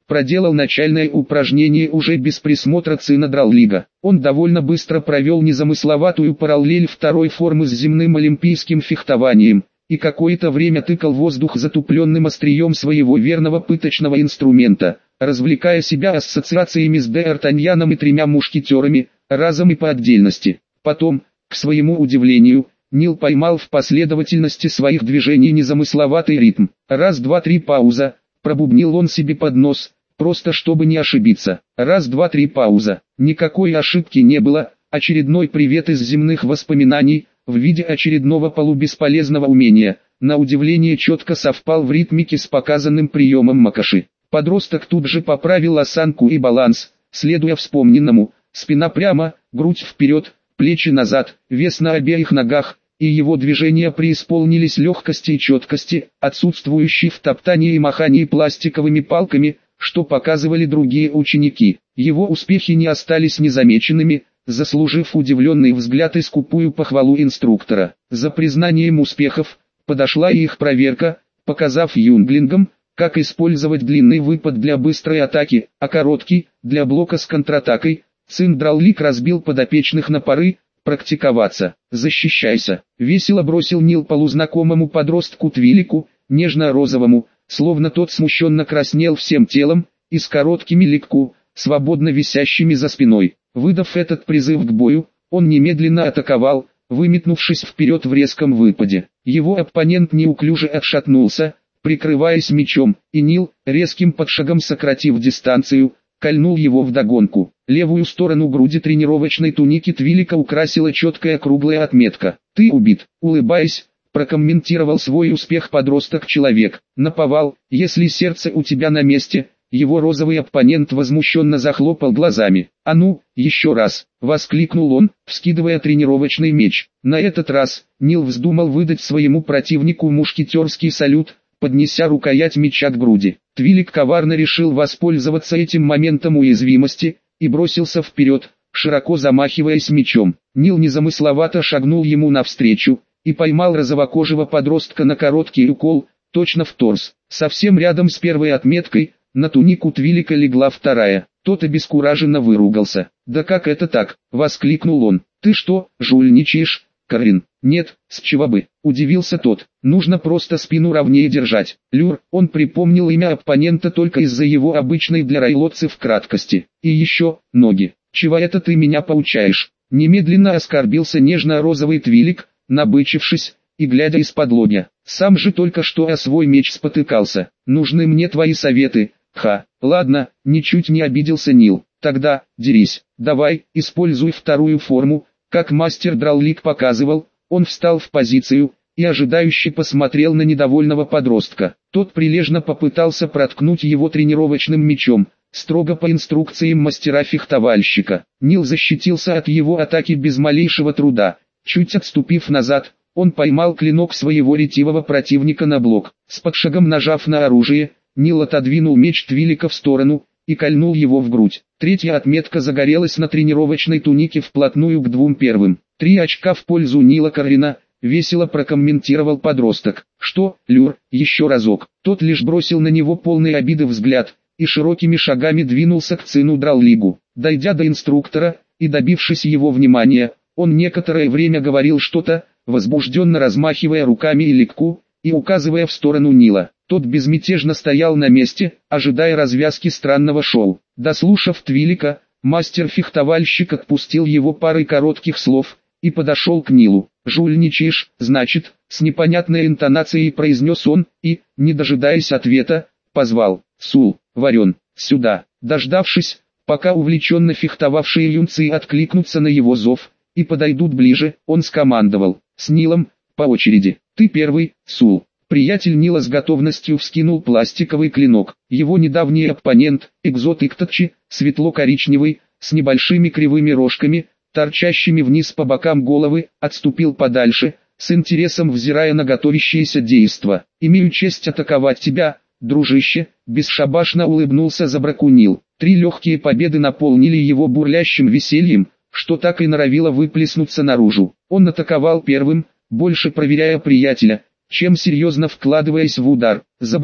проделал начальное упражнение уже без присмотра Цина Драллига. Он довольно быстро провел незамысловатую параллель второй формы с земным олимпийским фехтованием, и какое-то время тыкал воздух затупленным острием своего верного пыточного инструмента, развлекая себя ассоциациями с Д'Артаньяном и тремя мушкетерами, разом и по отдельности. Потом, к своему удивлению, Нил поймал в последовательности своих движений незамысловатый ритм. Раз, два, три, пауза, пробубнил он себе под нос, просто чтобы не ошибиться. Раз, два, три, пауза. Никакой ошибки не было, очередной привет из земных воспоминаний, в виде очередного полубесполезного умения, на удивление четко совпал в ритмике с показанным приемом Макоши. Подросток тут же поправил осанку и баланс, следуя вспомненному: спина прямо, грудь вперед, плечи назад, вес на обеих ногах, и его движения преисполнились легкости и четкости, отсутствующей в топтании и махании пластиковыми палками, что показывали другие ученики. Его успехи не остались незамеченными, заслужив удивленный взгляд и скупую похвалу инструктора. За признанием успехов подошла и их проверка, показав юнглингам, как использовать длинный выпад для быстрой атаки, а короткий – для блока с контратакой. Цин Драллиг разбил подопечных на пары: практиковаться, защищайся. Весело бросил Нил полузнакомому подростку Твилику, нежно-розовому, словно тот смущенно краснел всем телом, и с короткими ликку, свободно висящими за спиной. Выдав этот призыв к бою, он немедленно атаковал, выметнувшись вперед в резком выпаде. Его оппонент неуклюже отшатнулся, прикрываясь мечом, и Нил, резким подшагом сократив дистанцию, кольнул его вдогонку. Левую сторону груди тренировочной туники Твилика украсила четкая круглая отметка. «Ты убит», улыбаясь, прокомментировал свой успех подросток-человек. «Наповал, если сердце у тебя на месте». Его розовый оппонент возмущенно захлопал глазами. «А ну, еще раз!» — воскликнул он, вскидывая тренировочный меч. На этот раз Нил вздумал выдать своему противнику мушкетерский салют, поднеся рукоять меча к груди. Твилик коварно решил воспользоваться этим моментом уязвимости и бросился вперед, широко замахиваясь мечом. Нил незамысловато шагнул ему навстречу и поймал розовокожего подростка на короткий укол, точно в торс. Совсем рядом с первой отметкой на тунику Твилика легла вторая. Тот обескураженно выругался. «Да как это так?» — воскликнул он. «Ты что, жульничаешь, Карин?» «Нет, с чего бы?» — удивился тот. «Нужно просто спину ровнее держать». Люр, он припомнил имя оппонента только из-за его обычной для райлотцев краткости. «И еще, ноги. Чего это ты меня поучаешь?» Немедленно оскорбился нежно-розовый Твилик, набычившись и глядя из-под лобья. «Сам же только что о свой меч спотыкался. Нужны мне твои советы». «Ха, ладно», ничуть не обиделся Нил. «Тогда, дерись. Давай, используй вторую форму». Как мастер Драллиг показывал, он встал в позицию и ожидающе посмотрел на недовольного подростка. Тот прилежно попытался проткнуть его тренировочным мечом, строго по инструкциям мастера-фехтовальщика. Нил защитился от его атаки без малейшего труда. Чуть отступив назад, он поймал клинок своего ретивого противника на блок. С подшагом нажав на оружие, Нил отодвинул меч Твилика в сторону и кольнул его в грудь. Третья отметка загорелась на тренировочной тунике вплотную к двум первым. 3 очка в пользу Нила Каррина, весело прокомментировал подросток. «Что, Люр, еще разок?» Тот лишь бросил на него полный обиды взгляд и широкими шагами двинулся к Цину Драллигу. Дойдя до инструктора и добившись его внимания, он некоторое время говорил что-то, возбужденно размахивая руками и ликку, и указывая в сторону Нила. Тот безмятежно стоял на месте, ожидая развязки странного шоу. Дослушав Твилика, мастер-фехтовальщик отпустил его парой коротких слов и подошел к Нилу. «Жульничаешь, значит», с непонятной интонацией произнес он и, не дожидаясь ответа, позвал: «Сул, Варен, сюда». Дождавшись, пока увлеченно фехтовавшие юнцы откликнутся на его зов и подойдут ближе, он скомандовал: «С Нилом, по очереди. Ты первый, Сул». Приятель Нила с готовностью вскинул пластиковый клинок. Его недавний оппонент, экзот Иктатчи, светло-коричневый, с небольшими кривыми рожками, торчащими вниз по бокам головы, отступил подальше, с интересом взирая на готовящееся действо. «Имею честь атаковать тебя, дружище», бесшабашно улыбнулся Забраку Нил. 3 легкие победы наполнили его бурлящим весельем, что так и норовило выплеснуться наружу. Он атаковал первым, больше проверяя приятеля, чем серьезно вкладываясь в удар. Забрак,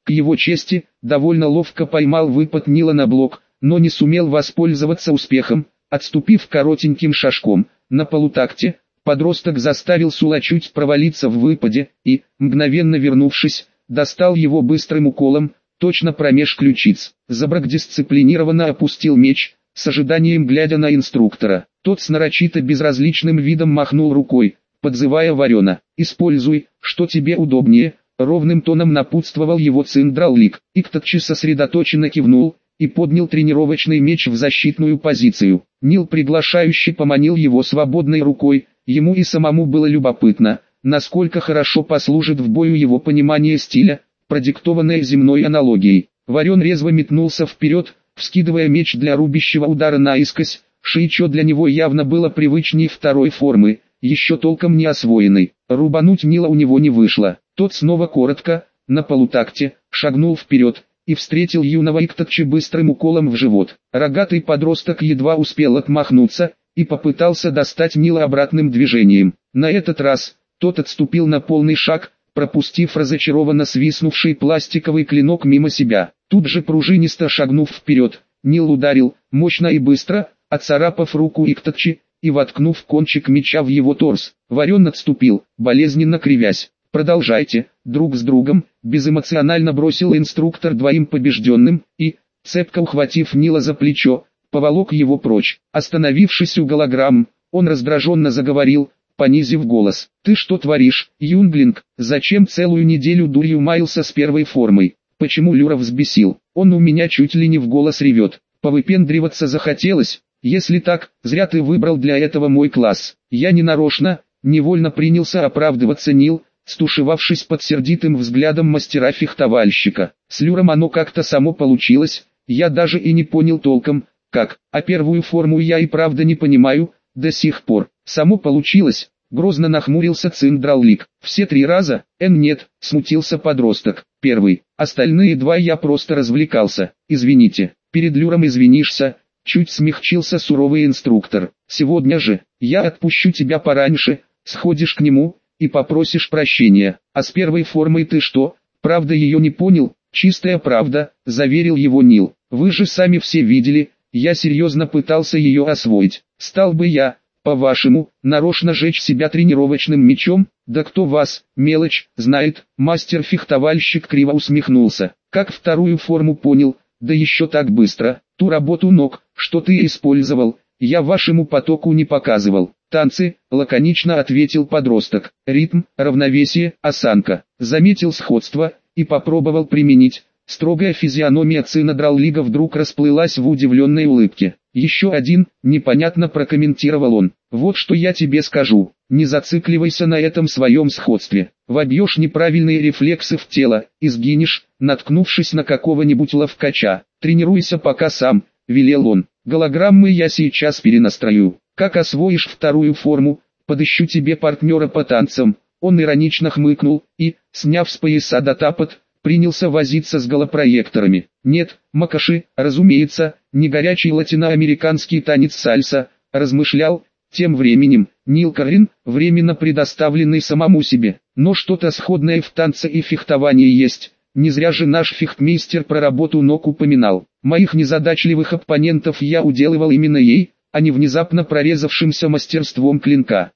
К его чести, довольно ловко поймал выпад Нила на блок, но не сумел воспользоваться успехом, отступив коротеньким шажком. На полутакте, подросток заставил Сула чуть провалиться в выпаде, и, мгновенно вернувшись, достал его быстрым уколом, точно промеж ключиц. Забрак дисциплинированно опустил меч, с ожиданием глядя на инструктора. Тот с нарочито безразличным видом махнул рукой, подзывая Варена. «Используй, что тебе удобнее», — ровным тоном напутствовал его Циндраллик. Иктатчи сосредоточенно кивнул и поднял тренировочный меч в защитную позицию. Нил приглашающе поманил его свободной рукой, ему и самому было любопытно, насколько хорошо послужит в бою его понимание стиля, продиктованное земной аналогией. Варен резво метнулся вперед, вскидывая меч для рубящего удара наискось. Шиичо для него явно было привычней второй формы, еще толком не освоенной. Рубануть Нила у него не вышло. Тот снова коротко, на полутакте, шагнул вперед и встретил юного Иктатчи быстрым уколом в живот. Рогатый подросток едва успел отмахнуться и попытался достать Нила обратным движением. На этот раз тот отступил на полный шаг, пропустив разочарованно свистнувший пластиковый клинок мимо себя. Тут же пружинисто шагнув вперед, Нил ударил, мощно и быстро, оцарапав руку Иктатчи и воткнув кончик меча в его торс. Варен отступил, болезненно кривясь. «Продолжайте, друг с другом», — безэмоционально бросил инструктор двоим побежденным и, цепко ухватив Нила за плечо, поволок его прочь. Остановившись у голограмм, он раздраженно заговорил, понизив голос. «Ты что творишь, Юнглинг? Зачем целую неделю дурью маялся с первой формой? Почему Люра взбесил? Он у меня чуть ли не в голос ревет. Повыпендриваться захотелось? Если так, зря ты выбрал для этого мой класс. Я не нарочно», — невольно принялся оправдываться Нил, стушевавшись под сердитым взглядом мастера-фехтовальщика. «С Люром оно как-то само получилось, я даже и не понял толком, как, а первую форму я и правда не понимаю, до сих пор. Само получилось», — грозно нахмурился Циндраллик. «Все 3 раза? Нет», — смутился подросток. «Первый, остальные 2 я просто развлекался. Извините, перед Люром извинишься», — чуть смягчился суровый инструктор. «Сегодня же, я отпущу тебя пораньше, сходишь к нему и попросишь прощения. А с первой формой ты что, правда ее не понял?» «Чистая правда», — заверил его Нил. «Вы же сами все видели, я серьезно пытался ее освоить. Стал бы я, по-вашему, нарочно жечь себя тренировочным мечом? Да кто вас, мелочь, знает?» Мастер-фехтовальщик криво усмехнулся. «Как вторую форму понял, да еще так быстро. Ту работу ног, что ты использовал, я вашему потоку не показывал». «Танцы», — лаконично ответил подросток. «Ритм, равновесие, осанка». Заметил сходство и попробовал применить. Строгая физиономия Циндраллига вдруг расплылась в удивленной улыбке. «Еще один», — непонятно прокомментировал он. «Вот что я тебе скажу. Не зацикливайся на этом своем сходстве. Вобьешь неправильные рефлексы в тело и сгинешь, наткнувшись на какого-нибудь ловкача. Тренируйся пока сам», — велел он. «Голограммы я сейчас перенастрою. Как освоишь вторую форму, подыщу тебе партнера по танцам». Он иронично хмыкнул и, сняв с пояса датапад, принялся возиться с голопроекторами. «Нет, Макаши, разумеется, не горячий латиноамериканский танец сальса», — размышлял, тем временем, Нил Каррин, временно предоставленный самому себе. «Но что-то сходное в танце и фехтовании есть. Не зря же наш фехтмейстер про работу ног упоминал. Моих незадачливых оппонентов я уделывал именно ей, а не внезапно прорезавшимся мастерством клинка.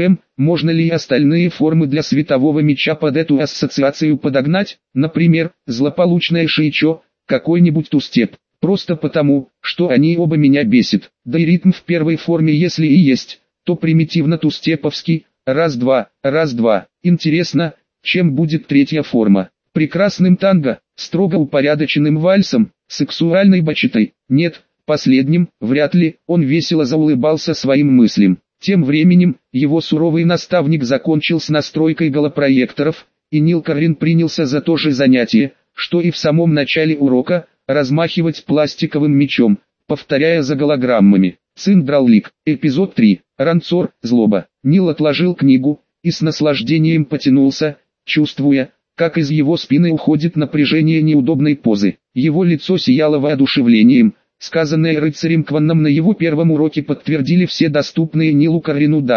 Можно ли и остальные формы для светового меча под эту ассоциацию подогнать? Например, злополучное Шиичо, какой-нибудь тустеп. Просто потому, что они оба меня бесят. Да и ритм в первой форме если и есть, то примитивно тустеповский. Раз-два, раз-два. Интересно, чем будет третья форма? Прекрасным танго, строго упорядоченным вальсом, сексуальной бачатой? Нет. Последним, вряд ли, он весело заулыбался своим мыслям. Тем временем, его суровый наставник закончил с настройкой голопроекторов, и Нил Каррин принялся за то же занятие, что и в самом начале урока, размахивать пластиковым мечом, повторяя за голограммами. Циндраллик, эпизод 3, Ранцор, злоба. Нил отложил книгу и с наслаждением потянулся, чувствуя, как из его спины уходит напряжение неудобной позы. Его лицо сияло воодушевлением. Сказанное рыцарем Кванном на его первом уроке подтвердили все доступные Нилу Каррину данные.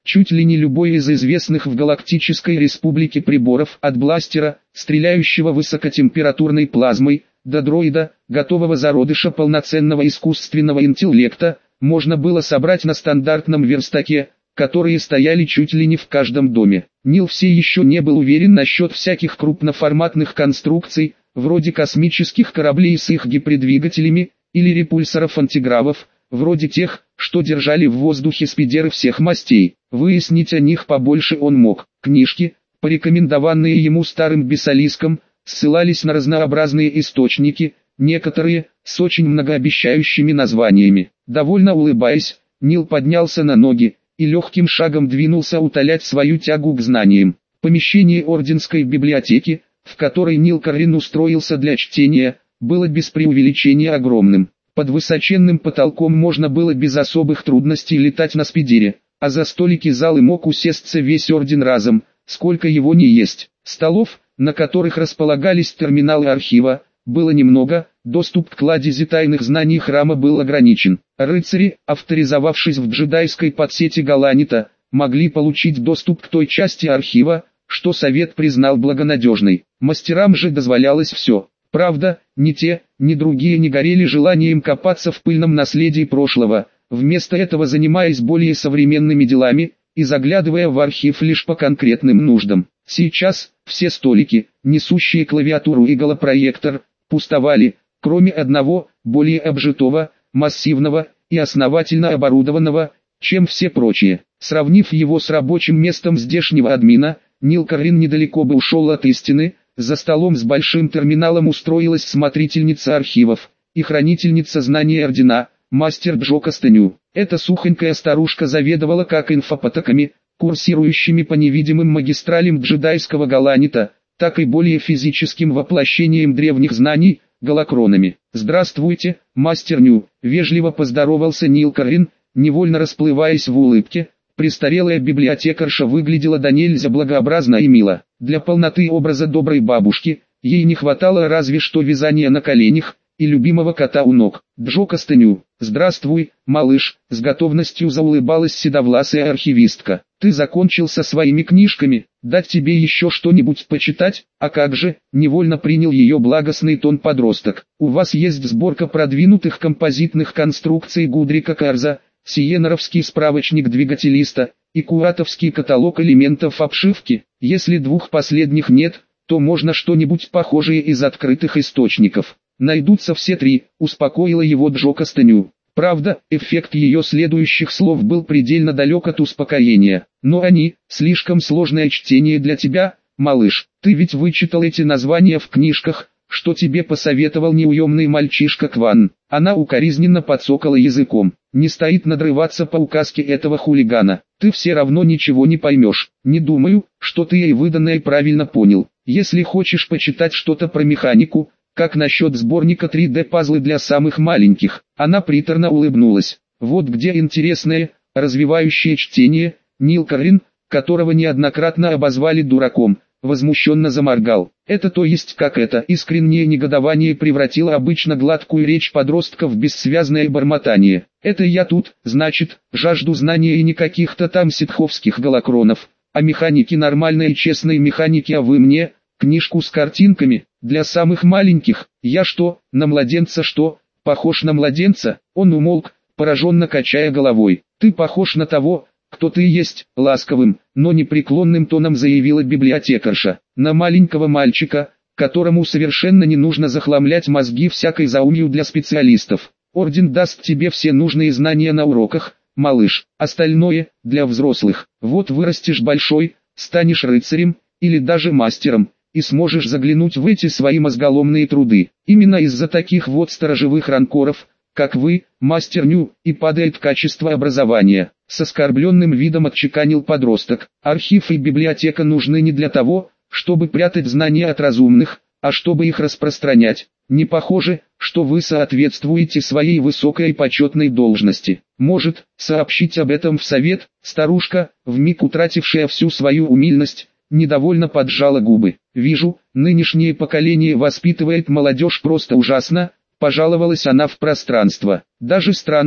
Чуть ли не любой из известных в Галактической Республике приборов, от бластера, стреляющего высокотемпературной плазмой, до дроида, готового зародыша полноценного искусственного интеллекта, можно было собрать на стандартном верстаке, которые стояли чуть ли не в каждом доме. Нил все еще не был уверен насчет всяких крупноформатных конструкций, вроде космических кораблей с их гипердвигателями, или репульсоров-антигравов, вроде тех, что держали в воздухе спидеры всех мастей. Выяснить о них побольше он мог. Книжки, порекомендованные ему старым бесалиском, ссылались на разнообразные источники, некоторые с очень многообещающими названиями. Довольно улыбаясь, Нил поднялся на ноги и легким шагом двинулся утолять свою тягу к знаниям. Помещение Орденской библиотеки, в которой Нил Каррин устроился для чтения, было без преувеличения огромным. Под высоченным потолком можно было без особых трудностей летать на спидере, а за столики залы мог усесться весь Орден разом, сколько его ни есть. Столов, на которых располагались терминалы архива, было немного, доступ к кладези тайных знаний храма был ограничен. Рыцари, авторизовавшись в джедайской подсети Галанита, могли получить доступ к той части архива, что совет признал благонадежной. Мастерам же дозволялось все. Правда, ни те, ни другие не горели желанием копаться в пыльном наследии прошлого, вместо этого занимаясь более современными делами и заглядывая в архив лишь по конкретным нуждам. Сейчас все столики, несущие клавиатуру и голопроектор, пустовали, кроме одного, более обжитого, массивного и основательно оборудованного, чем все прочие. Сравнив его с рабочим местом здешнего админа, Нил Каррин недалеко бы ушел от истины. За столом с большим терминалом устроилась смотрительница архивов и хранительница знаний ордена, мастер Джо Кастаню. Эта сухонькая старушка заведовала как инфопотоками, курсирующими по невидимым магистралям джедайского галанита, так и более физическим воплощением древних знаний, голокронами. «Здравствуйте, мастер Ню», — вежливо поздоровался Нил Каррин, невольно расплываясь в улыбке. Престарелая библиотекарша выглядела до нельзя благообразно и мило. Для полноты образа доброй бабушки, ей не хватало разве что вязания на коленях и любимого кота у ног. «Джо Кастаню, здравствуй, малыш», — с готовностью заулыбалась седовласая архивистка. «Ты закончил со своими книжками, дать тебе еще что-нибудь почитать?» «А как же», — невольно принял ее благостный тон подросток. «У вас есть сборка продвинутых композитных конструкций Гудрика Карза, Сиенаровский справочник двигателиста и куратовский каталог элементов обшивки. Если двух последних нет, то можно что-нибудь похожее из открытых источников. Найдутся все три», — успокоила его Джо Кастаню. Правда, эффект ее следующих слов был предельно далек от успокоения. «Но они, слишком сложное чтение для тебя, малыш. Ты ведь вычитал эти названия в книжках, что тебе посоветовал неуемный мальчишка Кван». Она укоризненно подсокала языком. «Не стоит надрываться по указке этого хулигана. Ты все равно ничего не поймешь. Не думаю, что ты ей выданное правильно понял. Если хочешь почитать что-то про механику, как насчет сборника 3D-пазлы для самых маленьких?» Она приторно улыбнулась. Вот где интересное, развивающее чтение. Нил Каррин, которого неоднократно обозвали дураком, возмущенно заморгал. «Это то есть как это?» Искреннее негодование превратило обычно гладкую речь подростка в бессвязное бормотание. «Это я тут, значит, жажду знания и не каких-то там ситховских голокронов, а механики, нормальной и честной механики, а вы мне книжку с картинками для самых маленьких. Я что, на младенца что? Похож на младенца?» Он умолк, пораженно качая головой. «Ты похож на того, кто ты есть», — ласковым, но непреклонным тоном заявила библиотекарша. «На маленького мальчика, которому совершенно не нужно захламлять мозги всякой заумью для специалистов. Орден даст тебе все нужные знания на уроках, малыш. Остальное — для взрослых. Вот вырастешь большой, станешь рыцарем, или даже мастером, и сможешь заглянуть в эти свои мозголомные труды. Именно из-за таких вот сторожевых ранкоров, как вы, мастер Ню, и падает качество образования». С оскорбленным видом отчеканил подросток. «Архив и библиотека нужны не для того, чтобы прятать знания от разумных, а чтобы их распространять. Не похоже, что вы соответствуете своей высокой и почетной должности. Может, сообщить об этом в совет?» Старушка, вмиг утратившая всю свою умильность, недовольно поджала губы. «Вижу, нынешнее поколение воспитывает молодежь просто ужасно», — пожаловалась она в пространство. «Даже странно,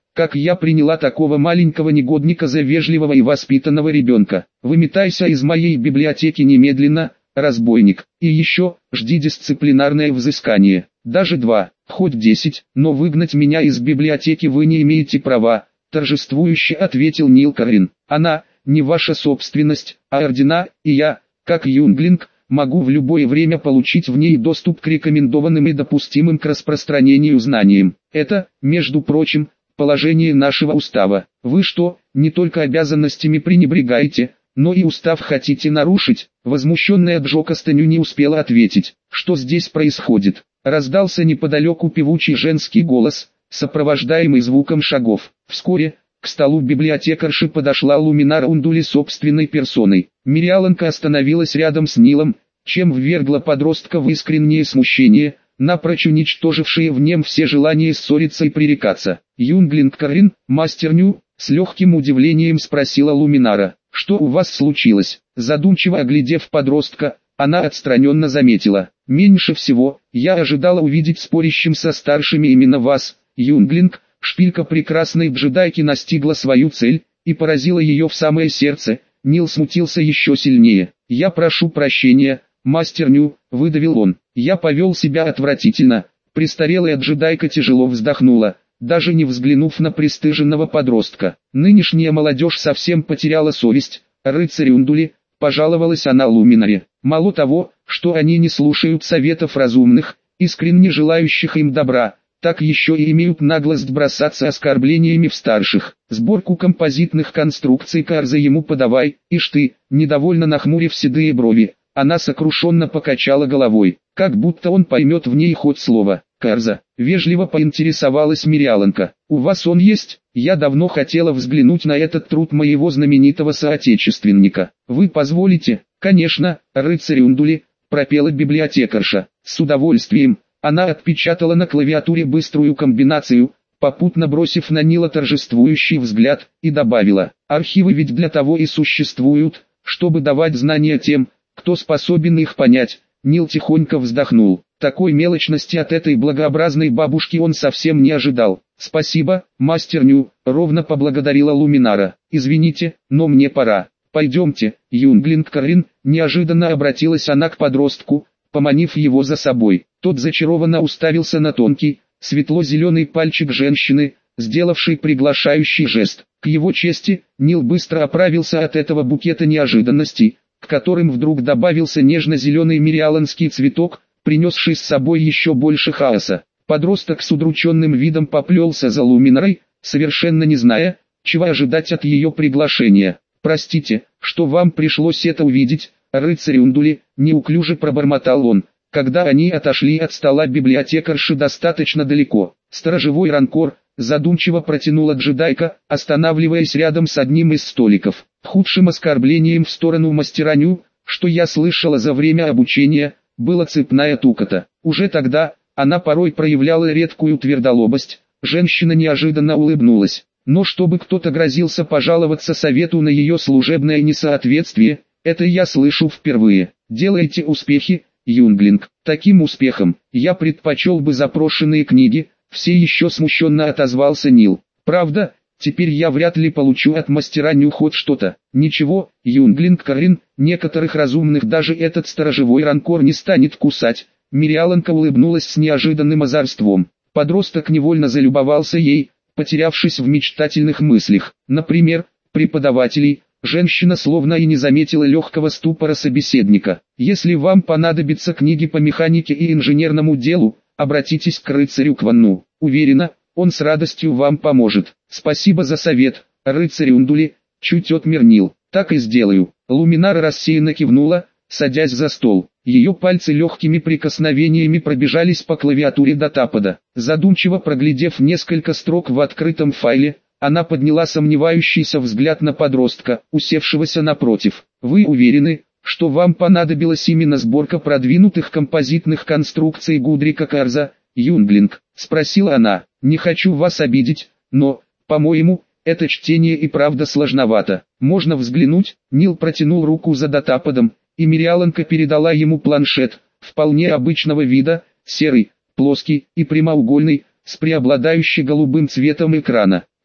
как я приняла такого маленького негодника за вежливого и воспитанного ребенка. Выметайся из моей библиотеки немедленно, разбойник. И еще, жди дисциплинарное взыскание. Даже 2, хоть 10, но выгнать меня из библиотеки вы не имеете права, торжествующе ответил Нил Каррин. Она, не ваша собственность, а ордена, и я, как юнглинг, могу в любое время получить в ней доступ к рекомендованным и допустимым к распространению знаниям. Это, между прочим, положение нашего устава. Вы что, не только обязанностями пренебрегаете, но и устав хотите нарушить? Возмущенная Джока Стэню не успела ответить. Что здесь происходит? Раздался неподалеку певучий женский голос, сопровождаемый звуком шагов. Вскоре, к столу библиотекарши подошла Луминара Ундули собственной персоной. Мириаланка остановилась рядом с Нилом, чем ввергла подростка в искреннее смущение, напрочь уничтожившие в нем все желания ссориться и пререкаться. «Юнглинг Каррин, мастер Ню?» — с легким удивлением спросила Луминара. «Что у вас случилось?» Задумчиво оглядев подростка, она отстраненно заметила. «Меньше всего, я ожидала увидеть спорящим со старшими именно вас, Юнглинг». Шпилька прекрасной джедайки настигла свою цель и поразила ее в самое сердце. Нил смутился еще сильнее. «Я прошу прощения, мастер Ню», — выдавил он. «Я повел себя отвратительно». Престарелая джедайка тяжело вздохнула, даже не взглянув на пристыженного подростка. «Нынешняя молодежь совсем потеряла совесть, рыцарь Ундули», — пожаловалась она Луминаре. «Мало того, что они не слушают советов разумных, искренне желающих им добра, так еще и имеют наглость бросаться оскорблениями в старших. Сборку композитных конструкций Карза ему подавай». «Ишь ты», недовольно нахмурив седые брови, она сокрушенно покачала головой, как будто он поймет в ней хоть слово. «Карза», вежливо поинтересовалась Мириаланка, «у вас он есть? Я давно хотела взглянуть на этот труд моего знаменитого соотечественника. Вы позволите?» «Конечно, рыцарь Ундули», пропела библиотекарша. «С удовольствием». Она отпечатала на клавиатуре быструю комбинацию, попутно бросив на Нила торжествующий взгляд, и добавила: «Архивы ведь для того и существуют, чтобы давать знания тем, кто способен их понять». Нил тихонько вздохнул. Такой мелочности от этой благообразной бабушки он совсем не ожидал. «Спасибо, мастер Ню», — ровно поблагодарила Луминара. «Извините, но мне пора. Пойдемте, Юнглинг Каррин», — неожиданно обратилась она к подростку, поманив его за собой. Тот зачарованно уставился на тонкий, светло-зеленый пальчик женщины, сделавший приглашающий жест. К его чести, Нил быстро оправился от этого букета неожиданностей, к которым вдруг добавился нежно-зеленый мириаланский цветок, принесший с собой еще больше хаоса. Подросток с удрученным видом поплелся за Луминарой, совершенно не зная, чего ожидать от ее приглашения. «Простите, что вам пришлось это увидеть, рыцарь Ундули», — неуклюже пробормотал он, когда они отошли от стола библиотекарши достаточно далеко. «Сторожевой ранкор», — задумчиво протянула джедайка, останавливаясь рядом с одним из столиков. Худшим оскорблением в сторону мастера Ню, что я слышала за время обучения, была цепная тукота. Уже тогда, она порой проявляла редкую твердолобость. Женщина неожиданно улыбнулась. Но чтобы кто-то грозился пожаловаться совету на ее служебное несоответствие, это я слышу впервые. Делайте успехи, Юнглинг. Таким успехом, я предпочел бы запрошенные книги, все еще смущенно отозвался Нил. Правда, теперь я вряд ли получу от мастера Ню хоть что-то. Ничего, Юнглинг Каррин, некоторых разумных даже этот сторожевой ранкор не станет кусать. Мириаланка улыбнулась с неожиданным озорством. Подросток невольно залюбовался ей, потерявшись в мечтательных мыслях. Например, преподавателей. Женщина словно и не заметила легкого ступора собеседника. «Если вам понадобятся книги по механике и инженерному делу, обратитесь к рыцарю Кванну. Уверена, он с радостью вам поможет». «Спасибо за совет, рыцарь Ундули», — чуть отмернил. «Так и сделаю». Луминара рассеянно кивнула, садясь за стол. Ее пальцы легкими прикосновениями пробежались по клавиатуре датапада. Задумчиво проглядев несколько строк в открытом файле, она подняла сомневающийся взгляд на подростка, усевшегося напротив. «Вы уверены, что вам понадобилась именно сборка продвинутых композитных конструкций Гудрика Карза, Юнглинг?» — спросила она. «Не хочу вас обидеть, но, по-моему, это чтение и правда сложновато. Можно взглянуть?» Нил протянул руку за датападом, и Мириаланка передала ему планшет, вполне обычного вида, серый, плоский и прямоугольный, с преобладающим голубым цветом экрана.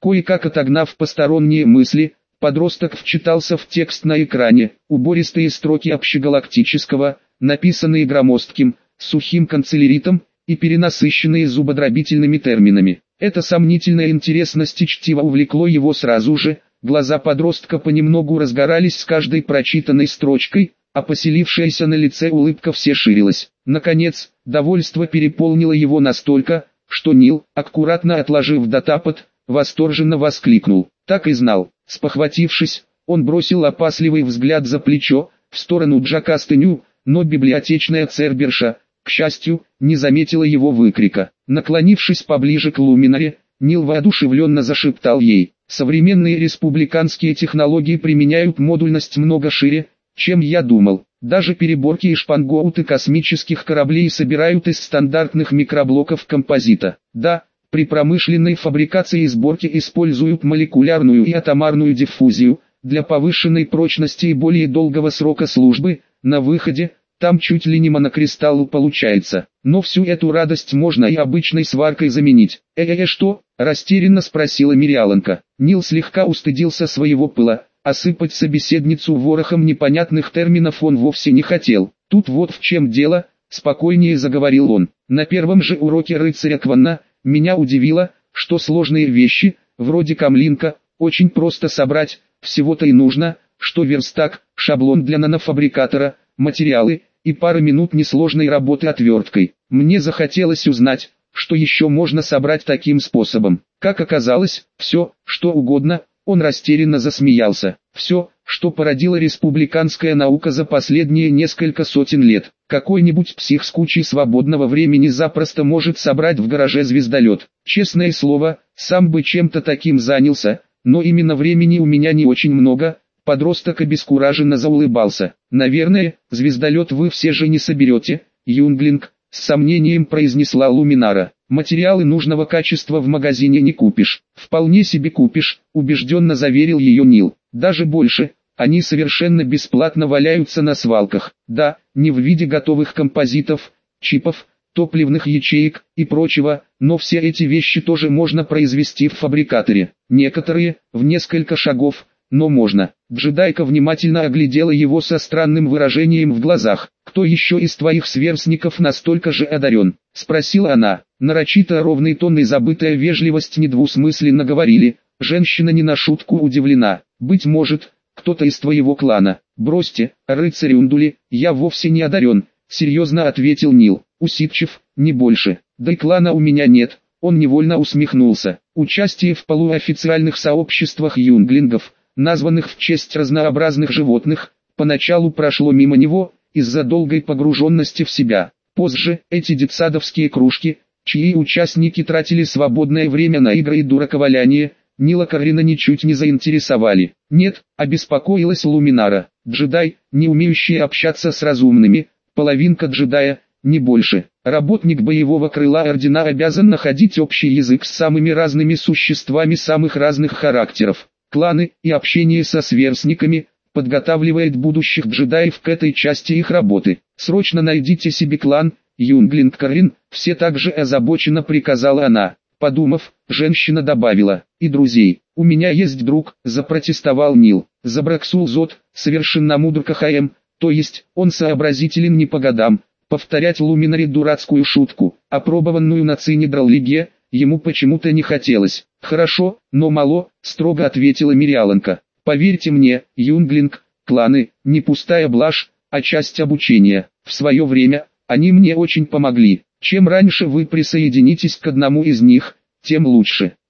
Кое-как отогнав посторонние мысли, подросток вчитался в текст на экране. Убористые строки общегалактического, написанные громоздким, сухим канцеляритом и перенасыщенные зубодробительными терминами. Это сомнительная интересность чтива увлекло его сразу же. Глаза подростка понемногу разгорались с каждой прочитанной строчкой, а поселившаяся на лице улыбка все ширилась. Наконец, довольство переполнило его настолько, что Нил, аккуратно отложив датапад, восторженно воскликнул. Так и знал. Спохватившись, он бросил опасливый взгляд за плечо, в сторону Джакастыню, но библиотечная церберша, к счастью, не заметила его выкрика. Наклонившись поближе к Луминаре, Нил воодушевленно зашептал ей: «Современные республиканские технологии применяют модульность много шире, чем я думал. Даже переборки и шпангоуты космических кораблей собирают из стандартных микроблоков композита. Да, при промышленной фабрикации и сборке используют молекулярную и атомарную диффузию, для повышенной прочности и более долгого срока службы, на выходе, там чуть ли не монокристалл получается. Но всю эту радость можно и обычной сваркой заменить». Что?» – растерянно спросила Мириаланка. Нил слегка устыдился своего пыла. Осыпать собеседницу ворохом непонятных терминов он вовсе не хотел. «Тут вот в чем дело», – спокойнее заговорил он. «На первом же уроке рыцаря Кванна меня удивило, что сложные вещи, вроде камлинка, очень просто собрать, всего-то и нужно, что верстак, шаблон для нанофабрикатора, материалы и пара минут несложной работы отверткой. Мне захотелось узнать, что еще можно собрать таким способом. Как оказалось, все, что угодно». Он растерянно засмеялся. «Все, что породила республиканская наука за последние несколько сотен лет. Какой-нибудь псих с кучей свободного времени запросто может собрать в гараже звездолет. Честное слово, сам бы чем-то таким занялся, но именно времени у меня не очень много». Подросток обескураженно заулыбался. «Наверное, звездолет вы все же не соберете, Юнглинг», — с сомнением произнесла Луминара. «Материалы нужного качества в магазине не купишь». «Вполне себе купишь», — убежденно заверил ее Нил. «Даже больше, они совершенно бесплатно валяются на свалках. Да, не в виде готовых композитов, чипов, топливных ячеек и прочего, но все эти вещи тоже можно произвести в фабрикаторе. Некоторые, в несколько шагов, но можно». Джедайка внимательно оглядела его со странным выражением в глазах. «Кто еще из твоих сверстников настолько же одарен?» — спросила она. Нарочито ровный тон и забытая вежливость недвусмысленно говорили. Женщина не на шутку удивлена. «Быть может, кто-то из твоего клана». «Бросьте, рыцарь Ундули, я вовсе не одарен», — серьезно ответил Нил. «Усидчив, не больше. Да и клана у меня нет». Он невольно усмехнулся. Участие в полуофициальных сообществах юнглингов, названных в честь разнообразных животных, поначалу прошло мимо него, из-за долгой погруженности в себя. Позже, эти детсадовские кружки, чьи участники тратили свободное время на игры и дураковаляние, Нила Каррина ничуть не заинтересовали. «Нет», — обеспокоилась Луминара, — «джедай, не умеющий общаться с разумными, половинка джедая, не больше. Работник боевого крыла ордена обязан находить общий язык с самыми разными существами самых разных характеров. Кланы и общение со сверстниками подготавливает будущих джедаев к этой части их работы. Срочно найдите себе клан, Юнглинг Каррин», все так же озабоченно приказала она. Подумав, женщина добавила: «И друзей. У меня есть друг», запротестовал Нил. Забраксул Зод, совершенно мудр КХМ, то есть, он сообразителен не по годам. Повторять Луминаре дурацкую шутку, опробованную на Цинедрал-лиге, ему почему-то не хотелось. «Хорошо, но мало», — строго ответила Мириаланка. «Поверьте мне, Юнглинг, кланы, не пустая блажь, а часть обучения. В свое время, они мне очень помогли. Чем раньше вы присоединитесь к одному из них, тем лучше».